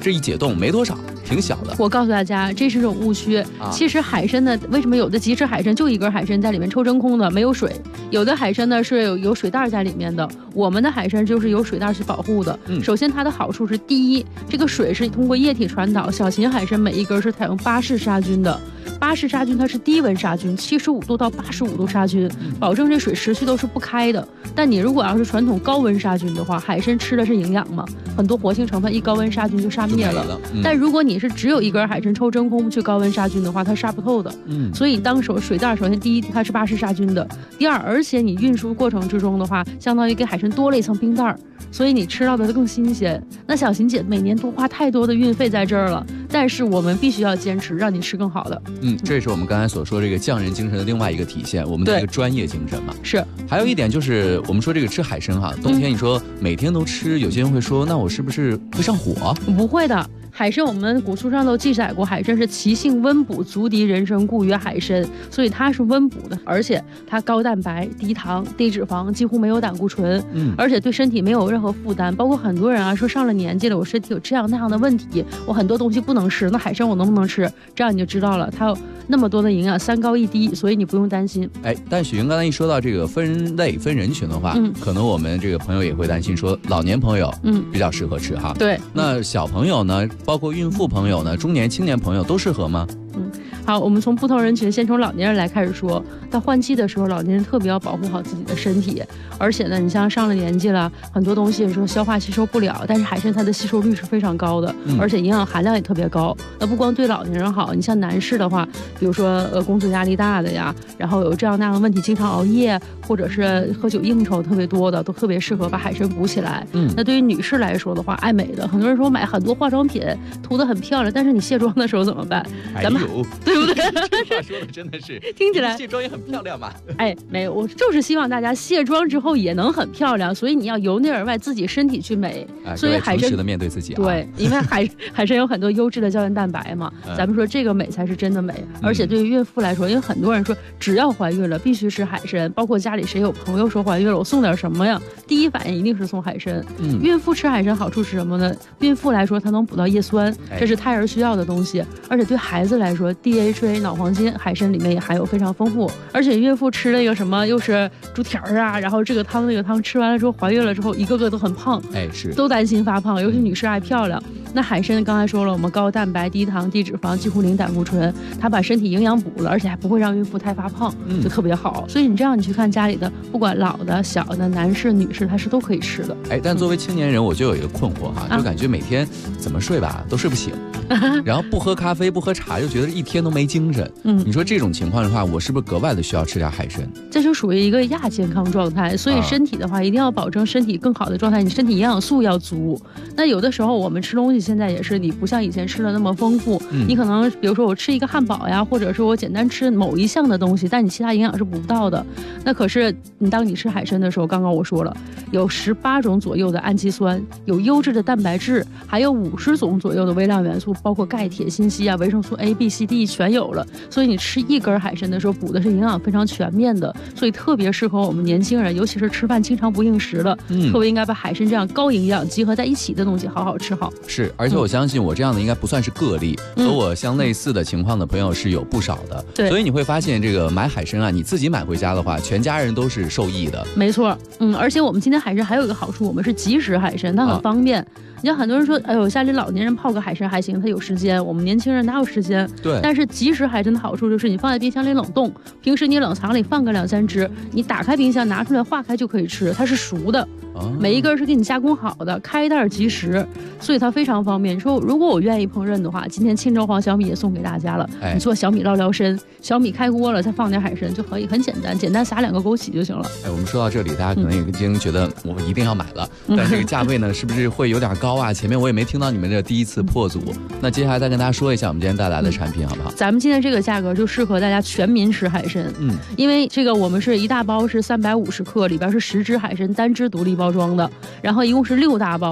这一解冻没多少，挺小的。 我告诉大家，这是种误区。其实海参呢，为什么有的即食海参就一根海参在里面抽真空的，没有水；有的海参呢是有水袋在里面的。我们的海参就是有水袋去保护的。首先它的好处是，第一，这个水是通过液体传导，小型海参每一根是采用巴氏杀菌的。巴氏杀菌它是低温杀菌，75度到85度杀菌，保证这水持续都是不开的。但你如果要是传统高温杀菌的话，海参吃的是营养嘛，很多活性成分一高温杀菌就杀灭了。但如果你是只有一根海参抽真空去高温杀菌的话，它杀不透的。所以当水袋首先第一它是巴氏杀菌的，第二，而且你运输过程之中的话，相当于给海参多了一层冰袋，所以你吃到的更新鲜。那小琴姐每年多花太多的运费在这儿了，但是我们必须要坚持，让你吃更好的。 这也是我们刚才所说这个匠人精神的另外一个体现，我们的一个专业精神嘛。 是。 还有一点就是我们说这个吃海参哈，冬天你说每天都吃，有些人会说，那我是不是会上火？ 不会的。海参我们古书上都记载过，海参是其性温补，足敌人参，故曰海参，所以它是温补的，而且它高蛋白、低糖、低脂肪，几乎没有胆固醇，而且对身体没有任何负担。包括很多人啊说上了年纪了，我身体有这样那样的问题，我很多东西不能吃，那海参我能不能吃？这样你就知道了，它有那么多的营养，3高1低，所以你不用担心。 但许云刚才一说到这个分类分人群的话，可能我们这个朋友也会担心说，老年朋友比较适合吃哈。 对， 那小朋友呢，包括孕妇朋友呢，中年青年朋友都适合吗？ 好，我们从不同人群，先从老年人来开始说。到换季的时候，老年人特别要保护好自己的身体，而且呢，你像上了年纪了，很多东西你说消化吸收不了，但是海参它的吸收率是非常高的，而且营养含量也特别高。那不光对老年人好，你像男士的话，比如说工作压力大的呀，然后有这样那样的问题，经常熬夜或者是喝酒应酬特别多的，都特别适合把海参补起来。那对于女士来说的话，爱美的，很多人说买很多化妆品涂得很漂亮，但是你卸妆的时候怎么办？咱们对不对？ 这话说的真的是听起来卸妆也很漂亮嘛。 没有，我就是希望大家卸妆之后也能很漂亮，所以你要由内而外自己身体去美。所以海参诚实的面对自己。 对，因为海参有很多优质的胶原蛋白嘛，咱们说这个美才是真的美。而且对于孕妇来说，因为很多人说只要怀孕了必须吃海参，包括家里谁有朋友说怀孕了，我送点什么呀？第一反应一定是送海参。孕妇吃海参好处是什么呢？孕妇来说，它能补到叶酸，这是胎儿需要的东西。而且对孩子来说 ，DHA 脑黄金海参里面也含有非常丰富。而且孕妇吃那个什么又是猪蹄儿啊，然后这个汤那个汤吃完了之后，怀孕了之后一个个都很胖， 是都担心发胖，尤其女士爱漂亮。那海参刚才说了，我们高蛋白、低糖、低脂肪，几乎零胆固醇，它把身体营养补了，而且还不会让孕妇太发胖，就特别好。所以你这样你去看家里的，不管老的、小的、男士、女士，它是都可以吃的。 但作为青年人，我就有一个困惑哈，就感觉每天怎么睡吧都睡不醒，然后不喝咖啡、不喝茶，就觉得一天都没精神。你说这种情况的话，我是不是格外的需要吃点海参？ 这就属于一个亚健康状态，所以身体的话一定要保证身体更好的状态，你身体营养素要足。那有的时候我们吃东西现在也是，你不像以前吃的那么丰富，你可能比如说我吃一个汉堡呀，或者是我简单吃某一项的东西，但你其他营养是补不到的。那可是当你吃海参的时候，刚刚我说了，有18种左右的氨基酸，有优质的蛋白质，还有50种左右的微量元素，包括钙、铁、锌、硒啊，维生素 A、B、C、D 全有了。所以你吃一根海参的时候，补的是营养非常全面的，所以特别适合我们年轻人，尤其是吃饭经常不应时的，特别应该把海参这样高营养集合在一起的东西好好吃好。 是，而且我相信我这样的应该不算是个例，和我相类似的情况的朋友是有不少的。 对， 所以你会发现这个买海参啊，你自己买回家的话，全家人都是受益的。 没错，而且我们今天海参还有一个好处，我们是即食海参，它很方便。你像很多人说，哎呦，家里老年人泡个海参还行，他有时间，我们年轻人哪有时间？ 对。 但是即食海参的好处就是你放在冰箱里冷冻，平时你冷藏里放个2、3只，你打开冰箱拿出来化开就可以吃，它是熟的。每一根是给你加工好的，开袋即食，所以它非常方便。你说如果我愿意烹饪的话，今天清粥黄小米也送给大家了。你做小米捞辽参，小米开锅了，再放点海参就可以，很简单，简单撒2个枸杞就行了。 我们说到这里，大家可能已经觉得我一定要买了，但这个价位呢，是不是会有点高啊？前面我也没听到你们这第一次破组，那接下来再跟大家说一下我们今天带来的产品好不好？ 咱们今天这个价格就适合大家全民吃海参，因为这个我们是一大包是350克，里边是10只海参单只独立包装的，然后一共是6大包。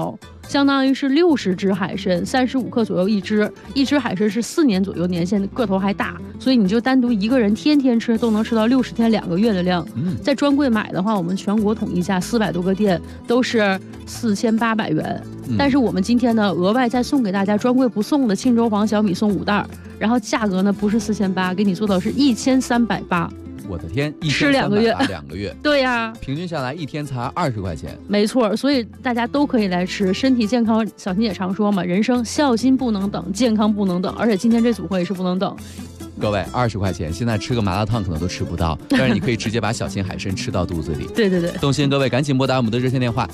相当于是60只海参，35克左右一只。一只海参是4年左右年限，个头还大，所以你就单独一个人天天吃都能吃到60天2个月的量。在专柜买的话，我们全国统一价400多个店都是4800元。但是我们今天呢，额外再送给大家专柜不送的庆州黄小米送5袋，然后价格呢不是4800，给你做到是1380。 我的天， 吃2个月 ，2个月， 对呀， 平均下来一天才20块钱， 没错，所以大家都可以来吃，身体健康。小琴也常说嘛，人生孝心不能等，健康不能等，而且今天这组合也是不能等。 各位20块钱，现在吃个麻辣烫可能都吃不到，但是你可以直接把小心海参吃到肚子里。 对对对， 动心各位赶紧拨打我们的热线电话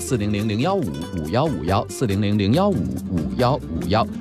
400-015-5151，400-015-5151。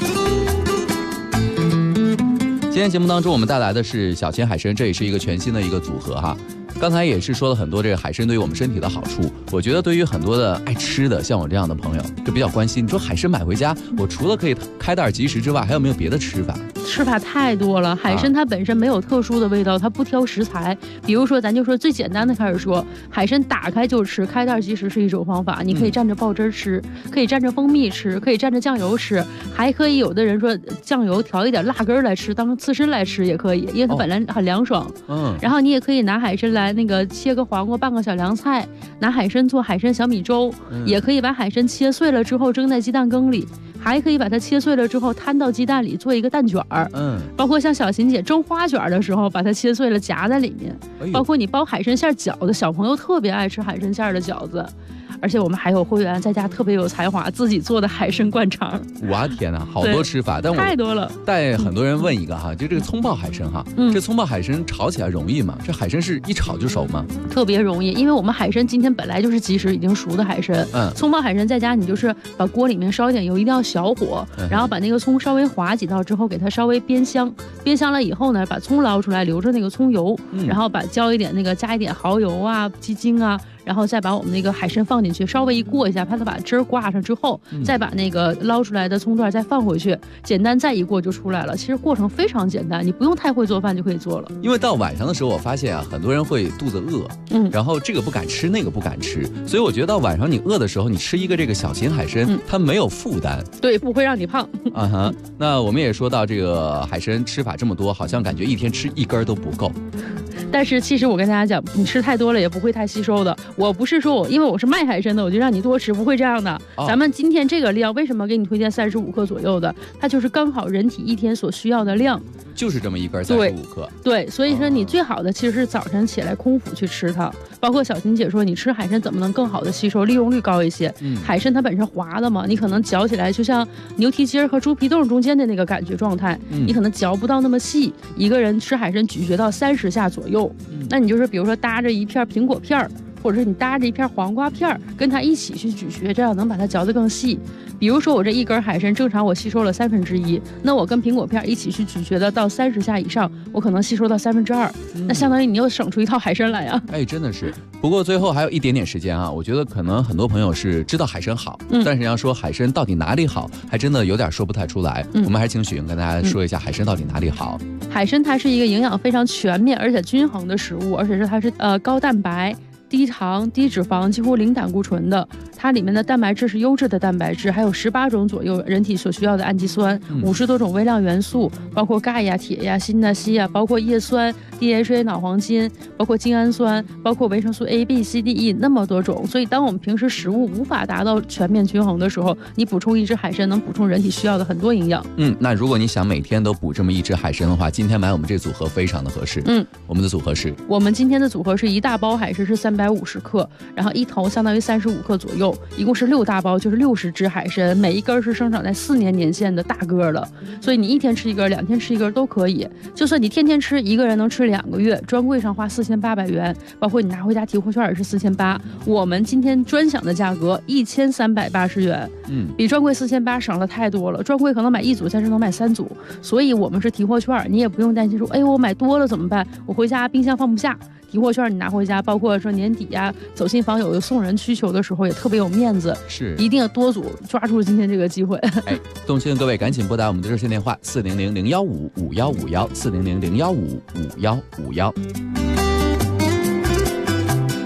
今天节目当中，我们带来的是小秦海参，这也是一个全新的一个组合哈。刚才也是说了很多这个海参对于我们身体的好处，我觉得对于很多的爱吃的，像我这样的朋友就比较关心。你说海参买回家，我除了可以开袋即食之外，还有没有别的吃法？ 吃法太多了。海参它本身没有特殊的味道，它不挑食材。比如说，咱就说最简单的开始说，海参打开就吃，开袋即食是一种方法。你可以蘸着爆汁吃，可以蘸着蜂蜜吃，可以蘸着酱油吃，还可以有的人说酱油调一点辣根来吃，当刺身来吃也可以，因为它本来很凉爽。然后你也可以拿海参来那个切个黄瓜拌个小凉菜，拿海参做海参小米粥，也可以把海参切碎了之后蒸在鸡蛋羹里，还可以把它切碎了之后摊到鸡蛋里做一个蛋卷儿。包括像小琴姐蒸花卷的时候，把它切碎了夹在里面。包括你包海参馅饺子，小朋友特别爱吃海参馅的饺子。而且我们还有会员在家特别有才华，自己做的海参灌肠。 哇天哪，好多吃法，但我太多了。 带很多人问一个哈，就这个葱爆海参哈，这葱爆海参炒起来容易吗？这海参是一炒就熟吗？ 特别容易，因为我们海参今天本来就是即食已经熟的海参。葱爆海参在家你就是把锅里面烧一点油，一定要小火，然后把那个葱稍微划几道之后，给它稍微煸香，煸香了以后呢，把葱捞出来，留着那个葱油，然后加一点蚝油啊、鸡精啊。然后再把我们那个海参放进去，稍微一过一下，怕它把汁儿挂上之后，再把那个捞出来的葱段再放回去，简单再一过就出来了。其实过程非常简单，你不用太会做饭就可以做了。 因为到晚上的时候，我发现啊，很多人会肚子饿，然后这个不敢吃，那个不敢吃，所以我觉得到晚上你饿的时候，你吃一个这个小秦海参，它没有负担， 对，不会让你胖。 那我们也说到这个海参吃法这么多，好像感觉一天吃一根都不够。 但是其实我跟大家讲，你吃太多了也不会太吸收的。我不是说因为我是卖海参的，我就让你多吃，不会这样的。咱们今天这个量，为什么给你推荐35克左右的？它就是刚好人体一天所需要的量， 就是这么一根35克。 对，所以说你最好的其实是早晨起来空腹去吃它。包括小琴姐说，你吃海参怎么能更好的吸收，利用率高一些？海参它本身滑的嘛，你可能嚼起来就像牛蹄筋和猪皮冻中间的那个感觉状态，你可能嚼不到那么细。一个人吃海参咀嚼到30下左右，那你就是比如说搭着一片苹果片儿，或者是你搭着一片黄瓜片儿，跟它一起去咀嚼，这样能把它嚼得更细。比如说我这一根海参正常我吸收了1/3，那我跟苹果片一起去咀嚼的到30下以上，我可能吸收到2/3，那相当于你又省出一套海参来呀。 真的是。不过最后还有一点点时间啊，我觉得可能很多朋友是知道海参好，但是要说海参到底哪里好，还真的有点说不太出来。我们还是请许莹跟大家说一下海参到底哪里好。 海参它是一个营养非常全面而且均衡的食物，而且它是高蛋白、低糖、低脂肪，几乎零胆固醇的。它里面的蛋白质是优质的蛋白质，还有18种左右人体所需要的氨基酸，50多种微量元素，包括钙呀、铁呀、锌呐、硒呀，包括叶酸、DHA 脑黄金，包括精氨酸，包括维生素 A、B、C、D、E 那么多种。所以当我们平时食物无法达到全面均衡的时候，你补充一只海参能补充人体需要的很多营养。 那如果你想每天都补这么一只海参的话，今天买我们这组合非常的合适。我们的组合是， 我们今天的组合是一大包海参是350克，然后一头相当于35克左右，一共是6大包，就是60只海参，每一根是生长在4年年限的大个了。所以你一天吃一根，2天吃一根都可以。就算你天天吃，一个人能吃2个月。专柜上花4800元，包括你拿回家提货券也是4800。我们今天专享的价格1380元，比专柜4800省了太多了。专柜可能买1组，但是能买3组，所以我们是提货券，你也不用担心说，我买多了怎么办？我回家冰箱放不下。提货券你拿回家，包括说年底呀、走亲访友有送人需求的时候，也特别有面子。 是， 一定要多组，抓住今天这个机会。 动心的各位赶紧拨打我们的热线电话400-015-5151，400-015-5151。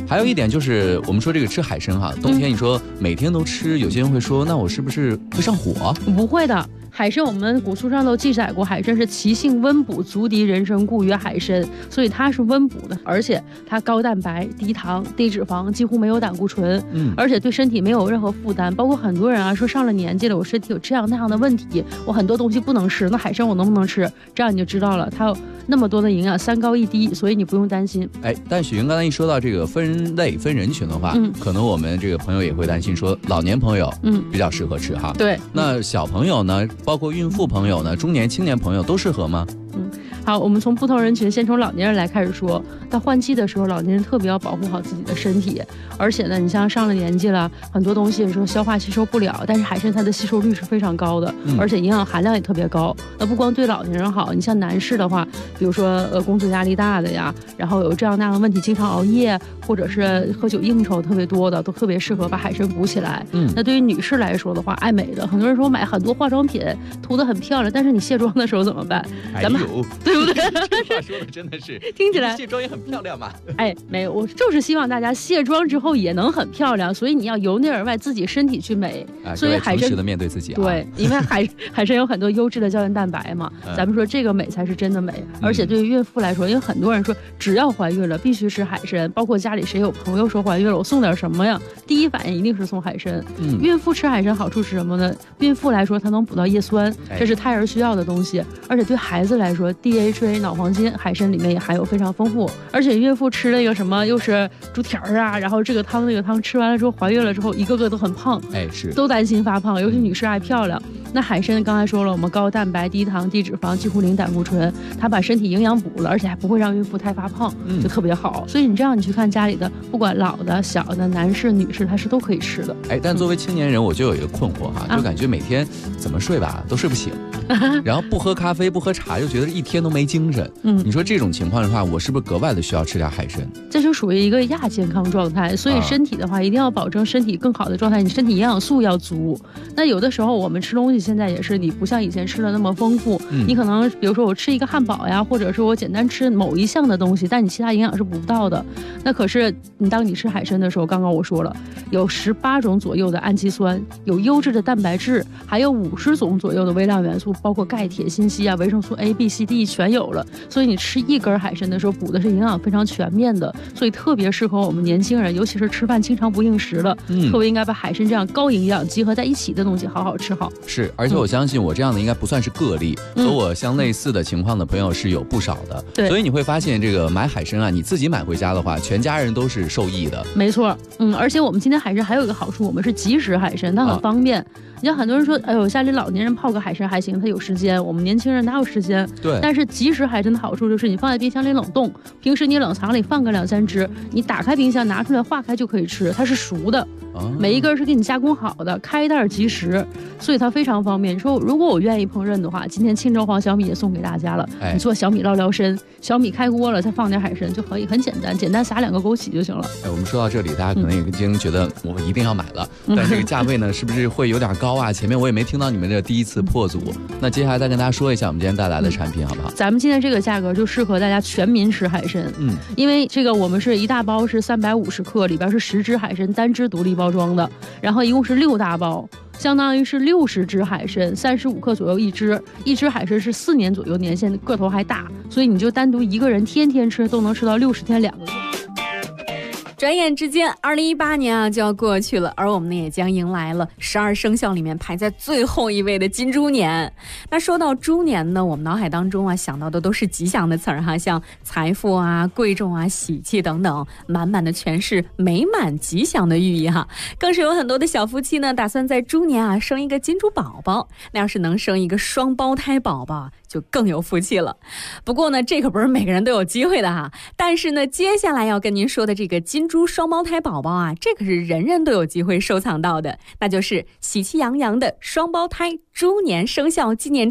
还有一点就是我们说这个吃海参哈，冬天你说每天都吃，有些人会说那我是不是会上火？ 不会的。海参，我们古书上都记载过，海参是其性温补，足敌人参，故曰海参。所以它是温补的，而且它高蛋白、低糖、低脂肪，几乎没有胆固醇，而且对身体没有任何负担。包括很多人啊说上了年纪了，我身体有这样那样的问题，我很多东西不能吃，那海参我能不能吃？这样你就知道了，它有那么多的营养，3高1低，所以你不用担心。 哎，但许云刚才一说到这个分类分人群的话，可能我们这个朋友也会担心说，老年朋友比较适合吃哈。 对， 那小朋友呢，包括孕妇朋友呢，中年青年朋友都适合吗？ 好，我们从不同人群，先从老年人来开始说。到换季的时候，老年人特别要保护好自己的身体，而且呢，你像上了年纪了，很多东西说消化吸收不了，但是海参它的吸收率是非常高的，而且营养含量也特别高。那不光对老年人好，你像男士的话，比如说工作压力大的呀，然后有这样那样的问题，经常熬夜或者是喝酒应酬特别多的，都特别适合把海参补起来。那对于女士来说的话，爱美的，很多人说买很多化妆品涂得很漂亮，但是你卸妆的时候怎么办？咱们对不对？ 这话说的真的是听起来卸妆也很漂亮嘛。 哎，没有，我就是希望大家卸妆之后也能很漂亮，所以你要由内而外自己身体去美。所以海参诚实的面对自己啊。 对，因为海参有很多优质的胶原蛋白嘛，咱们说这个美才是真的美。而且对于孕妇来说，因为很多人说只要怀孕了必须吃海参，包括家里谁有朋友说怀孕了，我送点什么呀？第一反应一定是送海参。孕妇吃海参好处是什么呢？孕妇来说，它能补到叶酸，这是胎儿需要的东西。而且对孩子来说 ，DHA 脑黄金海参里面也含有非常丰富。而且孕妇吃那个什么又是猪蹄儿啊，然后这个汤那个汤吃完了之后，怀孕了之后一个个都很胖， 是都担心发胖，尤其女士爱漂亮。那海参刚才说了，我们高蛋白、低糖、低脂肪，几乎零胆固醇，它把身体营养补了，而且还不会让孕妇太发胖，就特别好。所以你这样你去看家里的，不管老的、小的、男士、女士，它是都可以吃的。 但作为青年人，我就有一个困惑哈，就感觉每天怎么睡吧都睡不醒，然后不喝咖啡、不喝茶，就觉得一天都没精神。你说这种情况的话，我是不是格外的需要吃点海参？ 这就属于一个亚健康状态，所以身体的话一定要保证身体更好的状态，你身体营养素要足。那有的时候我们吃东西现在也是，你不像以前吃的那么丰富，你可能比如说我吃一个汉堡呀，或者是我简单吃某一项的东西，但你其他营养是补不到的。那可是当你吃海参的时候，刚刚我说了，有18种左右的氨基酸，有优质的蛋白质，还有50种左右的微量元素，包括钙、铁、锌、硒啊，维生素 A、B、C、D 全有了。所以你吃一根海参的时候，补的是营养非常全面的，所以特别适合我们年轻人，尤其是吃饭经常不应时了，特别应该把海参这样高营养集合在一起的东西好好吃好。 是，而且我相信我这样的应该不算是个例，和我相类似的情况的朋友是有不少的。 对， 所以你会发现这个买海参啊，你自己买回家的话，全家人都是受益的。 没错，而且我们今天海参还有一个好处，我们是即食海参，它很方便。你像很多人说，哎呦，家里老年人泡个海参还行，他有时间，我们年轻人哪有时间？ 对。 但是即食海参的好处就是，你放在冰箱里冷冻，平时你冷藏里放个2、3只，你打开冰箱拿出来化开就可以吃，它是熟的，每一根是给你加工好的，开袋即食，所以它非常方便。你说如果我愿意烹饪的话，今天清粥黄小米也送给大家了。你做小米捞捞参，小米开锅了，再放点海参就可以，很简单，简单撒2个枸杞就行了。 我们说到这里，大家可能已经觉得我一定要买了，但这个价位呢，是不是会有点高啊？前面我也没听到你们这第一次破组，那接下来再跟大家说一下我们今天带来的产品好不好？ 咱们今天这个价格就适合大家全民吃海参，因为这个我们是一大包是350克，里边是10只海参单只独立包装的，然后一共是6大包，相当于是60只海参，35克左右一只，一只海参是4年左右年限，个头还大，所以你就单独一个人天天吃都能吃到60天2个月。 转眼之间2018年啊就要过去了，而我们呢也将迎来了12生肖里面排在最后一位的金猪年。那说到猪年呢，我们脑海当中啊想到的都是吉祥的词儿哈，像财富啊、贵重啊、喜气等等，满满的全是美满吉祥的寓意哈。更是有很多的小夫妻呢打算在猪年啊生一个金猪宝宝，那要是能生一个双胞胎宝宝就更有福气了。不过呢，这可不是每个人都有机会的哈。但是呢，接下来要跟您说的这个金猪双胞胎宝宝啊，这可是人人都有机会收藏到的，那就是喜气洋洋的双胞胎猪年生肖纪念钞。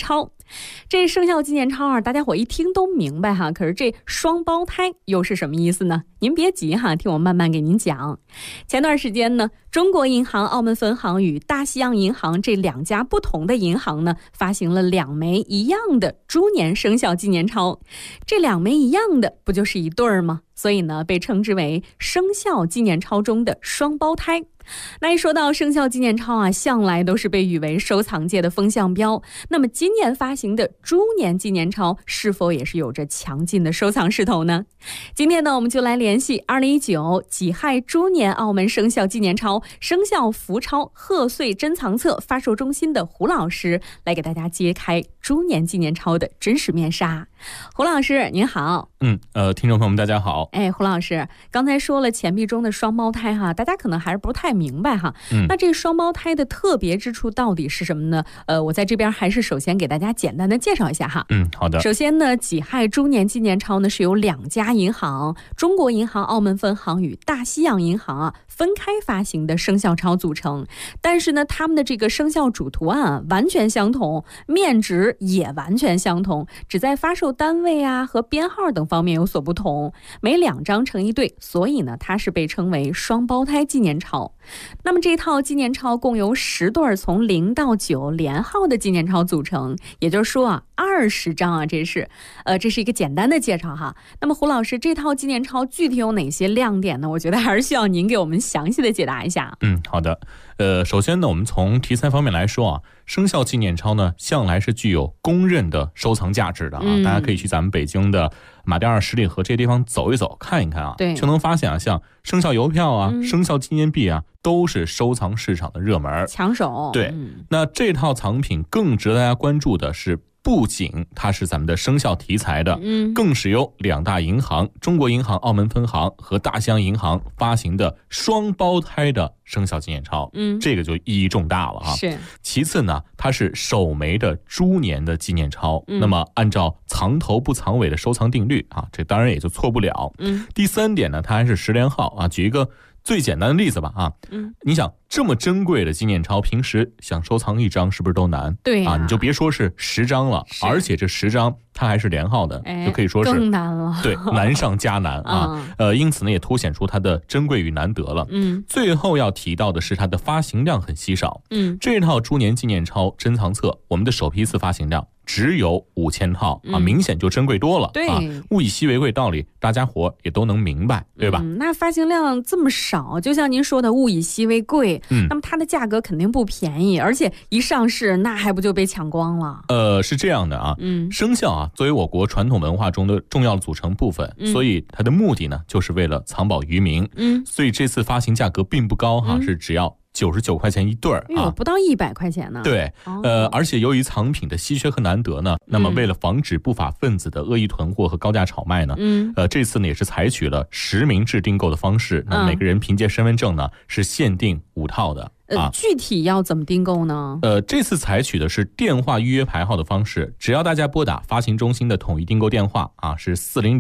这生肖纪念钞啊，大家伙一听都明白哈。可是这双胞胎又是什么意思呢？您别急哈，听我慢慢给您讲。前段时间呢，中国银行澳门分行与大西洋银行这2家不同的银行呢，发行了2枚一样的猪年生肖纪念钞。这2枚一样的，不就是一对儿吗？所以呢，被称之为生肖纪念钞中的双胞胎。那一说到生肖纪念钞啊，向来都是被誉为收藏界的风向标。那么今年发行的猪年纪念钞是否也是有着强劲的收藏势头呢？今天呢，我们就来联系2019己亥猪年澳门生肖纪念钞生肖福钞贺岁珍藏册发售中心的胡老师，来给大家揭开猪年纪念钞的真实面纱。胡老师您好。 听众朋友们大家好。 胡老师刚才说了钱币中的双胞胎哈，大家可能还是不太明白哈。那这双胞胎的特别之处到底是什么呢？我在这边还是首先给大家简单的介绍一下哈。 好的。 首先呢，己亥猪年纪念钞呢是由2家银行，中国银行澳门分行与大西洋银行啊分开发行的生肖钞组成。但是呢，他们的这个生肖主图案啊完全相同，面值也完全相同，只在发售单位啊和编号等方面有所不同，每2张成一对，所以呢，它是被称为双胞胎纪念钞。那么这套纪念钞共由10对从0到9连号的纪念钞组成，也就是说啊，20张啊，这是一个简单的介绍哈。那么胡老师，这套纪念钞具体有哪些亮点呢？我觉得还是需要您给我们详细的解答一下。 好的。首先呢，我们从题材方面来说啊，生肖纪念钞呢向来是具有公认的收藏价值的啊。大家可以去咱们北京的马甸二十里河这些地方走一走看一看啊，就能发现啊，像生肖邮票啊、生肖纪念币啊，都是收藏市场的热门抢手。 对，那这套藏品更值得大家关注的是，不仅它是咱们的生肖题材的，更是由2大银行，中国银行澳门分行和大西洋银行发行的双胞胎的生肖纪念钞。这个就意义重大了哈。 是。 其次呢，它是首枚的猪年的纪念钞，那么按照藏头不藏尾的收藏定律啊，这当然也就错不了。第3点呢，它还是10连号啊。举一个最简单的例子吧啊，你想这么珍贵的纪念钞，平时想收藏1张是不是都难？ 对啊，你就别说是10张了，而且这10张它还是连号的，就可以说是更难了。 对，难上加难啊。因此呢，也凸显出它的珍贵与难得了。最后要提到的是它的发行量很稀少。这套猪年纪念钞珍藏册，我们的首批次发行量只有5000套啊，明显就珍贵多了。 对啊，物以稀为贵道理，大家伙也都能明白，对吧？ 那发行量这么少，就像您说的物以稀为贵，那么它的价格肯定不便宜，而且一上市那还不就被抢光了？ 是这样的啊，生肖啊作为我国传统文化中的重要的组成部分，所以它的目的呢就是为了藏宝于民。所以这次发行价格并不高哈，是只要99块钱一对啊， 不到100块钱呢。 对，而且由于藏品的稀缺和难得呢，那么为了防止不法分子的恶意囤货和高价炒卖呢，这次呢也是采取了实名制订购的方式，那每个人凭借身份证呢是限定5套的。 具体要怎么订购呢？ 这次采取的是电话预约排号的方式，只要大家拨打发行中心的统一订购电话啊，是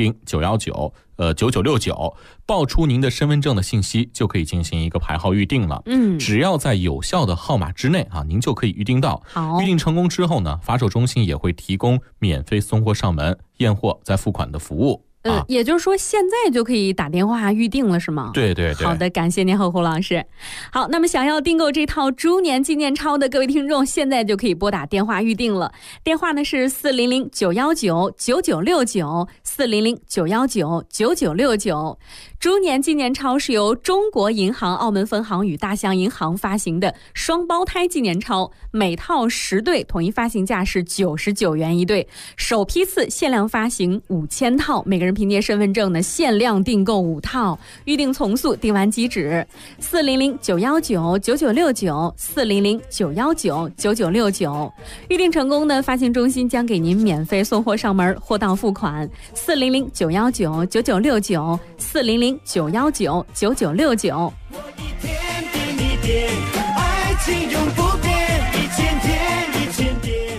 400-919-9969，报出您的身份证的信息，就可以进行一个排号预定了。只要在有效的号码之内啊，您就可以预定到。预定成功之后呢，发售中心也会提供免费送货上门、验货再付款的服务。 也就是说现在就可以打电话预定了是吗？ 对对对。 好的，感谢您胡老师。好，那么想要订购这套猪年纪念钞的各位听众，现在就可以拨打电话预定了。电话呢是400-919-9969，400-919-9969。猪年纪念钞是由中国银行澳门分行与大西洋银行发行的双胞胎纪念钞，每套10对，统一发行价是99元一对，首批次限量发行5000套，每个人凭借身份证呢限量订购5套，预定从速，订完即止。400-919-9969，400-919-9969，预定成功呢，发行中心将给您免费送货上门，货到付款。400-919-9969，400-919-9969。 爱情永不变，1000天1000天。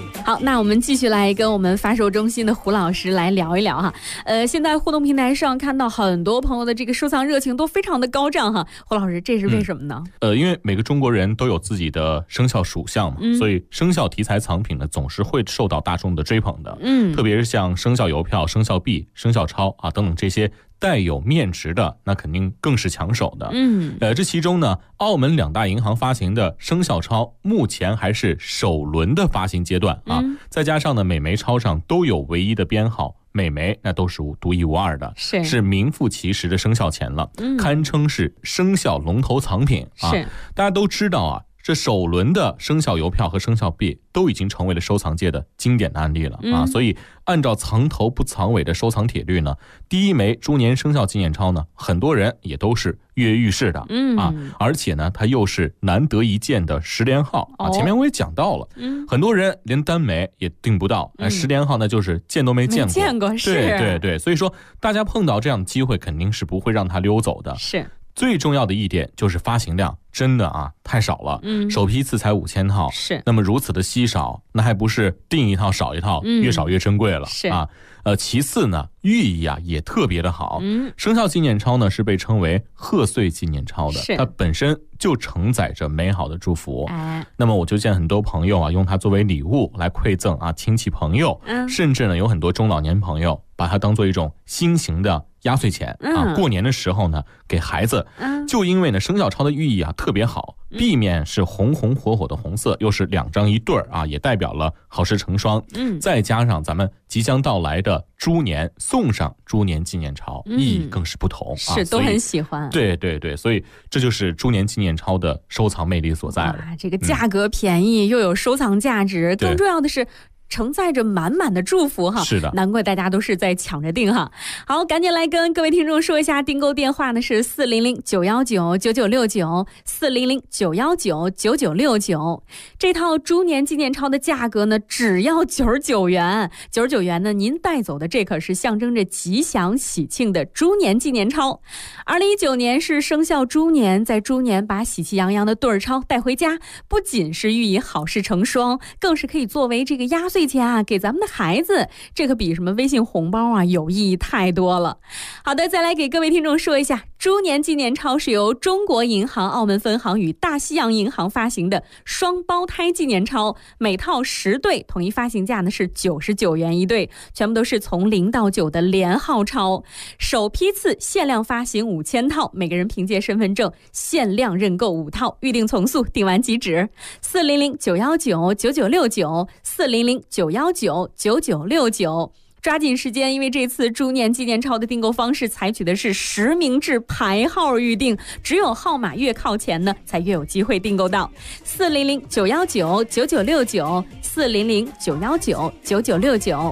好，那我们继续来跟我们发售中心的胡老师来聊一聊哈。现在互动平台上看到很多朋友的这个收藏热情都非常的高涨哈。胡老师，这是为什么呢？ 因为每个中国人都有自己的生肖属相嘛，所以生肖题材藏品呢总是会受到大众的追捧的。特别是像生肖邮票、生肖币、生肖钞啊等等这些带有面值的，那肯定更是抢手的。这其中呢，澳门2大银行发行的生肖钞目前还是首轮的发行阶段啊，再加上呢每枚钞上都有唯一的编号，每枚那都是独一无二的，是名副其实的生肖钱了，堪称是生肖龙头藏品啊。大家都知道啊，这首轮的生肖邮票和生肖币都已经成为了收藏界的经典的案例了啊，所以按照藏头不藏尾的收藏铁律呢，第一枚猪年生肖纪念钞呢，很多人也都是跃跃欲试的啊，而且呢，它又是难得一见的10连号啊。前面我也讲到了，很多人连单枚也订不到，10连号呢就是见都没见过，对，所以说大家碰到这样的机会，肯定是不会让它溜走的。是。最重要的一点就是发行量真的啊太少了，首批次才5000套，是。那么如此的稀少，那还不是订一套少一套，越少越珍贵了，是啊。其次呢，寓意啊也特别的好。生肖纪念钞呢是被称为贺岁纪念钞的，它本身就承载着美好的祝福。那么我就见很多朋友啊用它作为礼物来馈赠啊亲戚朋友，甚至呢有很多中老年朋友把它当做一种新型的压岁钱啊，过年的时候呢给孩子。就因为呢生肖钞的寓意啊特别好，币面是红红火火的红色，又是2张一对儿啊，也代表了好事成双。再加上咱们即将到来的猪年，送上猪年纪念钞，意义更是不同啊， 是都很喜欢。 对，所以这就是猪年纪念钞的收藏魅力所在了。 这个价格便宜，又有收藏价值，更重要的是承载着满满的祝福哈，是的，难怪大家都是在抢着订哈。好，赶紧来跟各位听众说一下，订购电话呢是400-919-9969，400-919-9969。这套猪年纪念钞的价格呢，只要99元，99元呢，您带走的这可是象征着吉祥喜庆的猪年纪念钞。2019年是生肖猪年，在猪年把喜气洋洋的对儿钞带回家，不仅是寓意好事成双，更是可以作为这个压岁钱啊，给咱们的孩子，这可比什么微信红包啊有意义太多了。好的，再来给各位听众说一下，猪年纪念钞是由中国银行澳门分行与大西洋银行发行的双胞胎纪念钞，每套10对，统一发行价呢是99元一对，全部都是从0到9的连号钞，首批次限量发行5000套，每个人凭借身份证限量认购5套，预定从速，订完即止。400-919-9969，400-919-9969，抓紧时间，因为这次猪年纪念钞的订购方式采取的是实名制排号预定，只有号码越靠前呢，才越有机会订购到。400-919-9969，400-919-9969。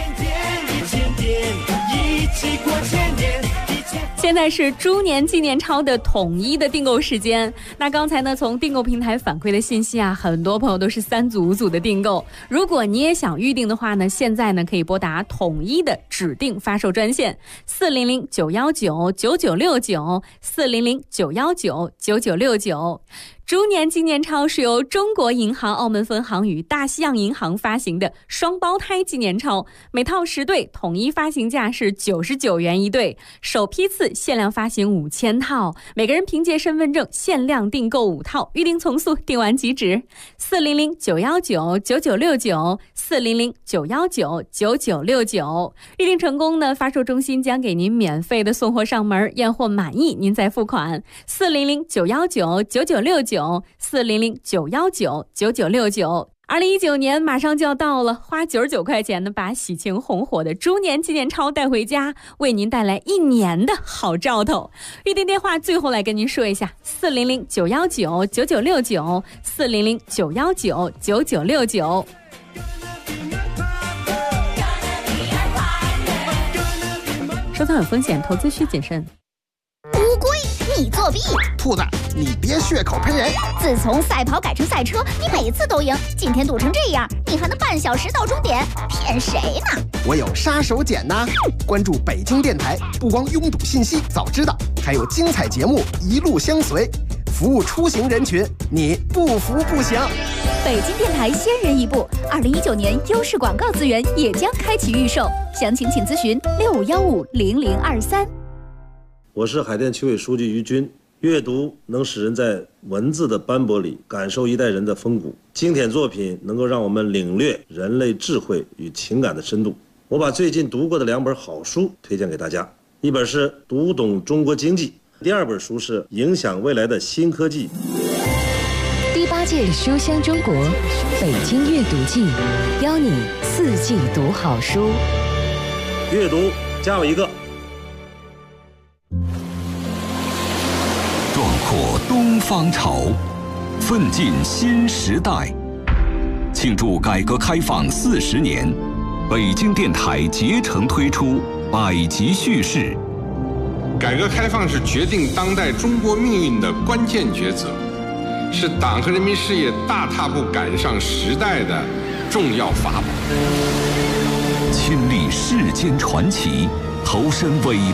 现在是猪年纪念钞的统一的订购时间。那刚才呢，从订购平台反馈的信息啊，很多朋友都是3组5组的订购。如果你也想预定的话呢，现在呢可以拨打统一的指定发售专线400-919-9969，400-919-9969。猪年纪念钞是由中国银行澳门分行与大西洋银行发行的双胞胎纪念钞，每套10对，统一发行价是99元一对，首批次限量发行5000套，每个人凭借身份证限量订购5套，预订从速，订完即止。400-919-9969，400-919-9969。预订成功呢，发售中心将给您免费的送货上门，验货满意您再付款。400-919-9969，400-919-9969。2019年马上就要到了，花99块钱呢，把喜庆红火的猪年纪念钞带回家，为您带来1年的好兆头。预订电话最后来跟您说一下：400-919-9969，400-919-9969。收藏有风险，投资需谨慎。 乌龟，你作弊！ 兔子，你别血口喷人！ 自从赛跑改成赛车，你每次都赢，今天赌成这样，你还能半小时到终点，骗谁呢？ 我有杀手锏呐！关注北京电台，不光拥堵信息早知道，还有精彩节目一路相随，服务出行人群，你不服不行。 北京电台先人一步，2019年优势广告资源也将开启预售，详情请咨询65150023。 我是海淀区委书记于军。阅读能使人在文字的斑驳里感受一代人的风骨，经典作品能够让我们领略人类智慧与情感的深度。我把最近读过的2本好书推荐给大家，一本是《读懂中国经济》，第2本书是《影响未来的新科技》。 第8届书香中国北京阅读季，邀你4季读好书。 阅读加我一个。 壮阔东方潮，奋进新时代。庆祝改革开放40年，北京电台竭诚推出百集叙事。 改革开放是决定当代中国命运的关键抉择，是党和人民事业大踏步赶上时代的重要法宝。 亲历世间传奇，投身伟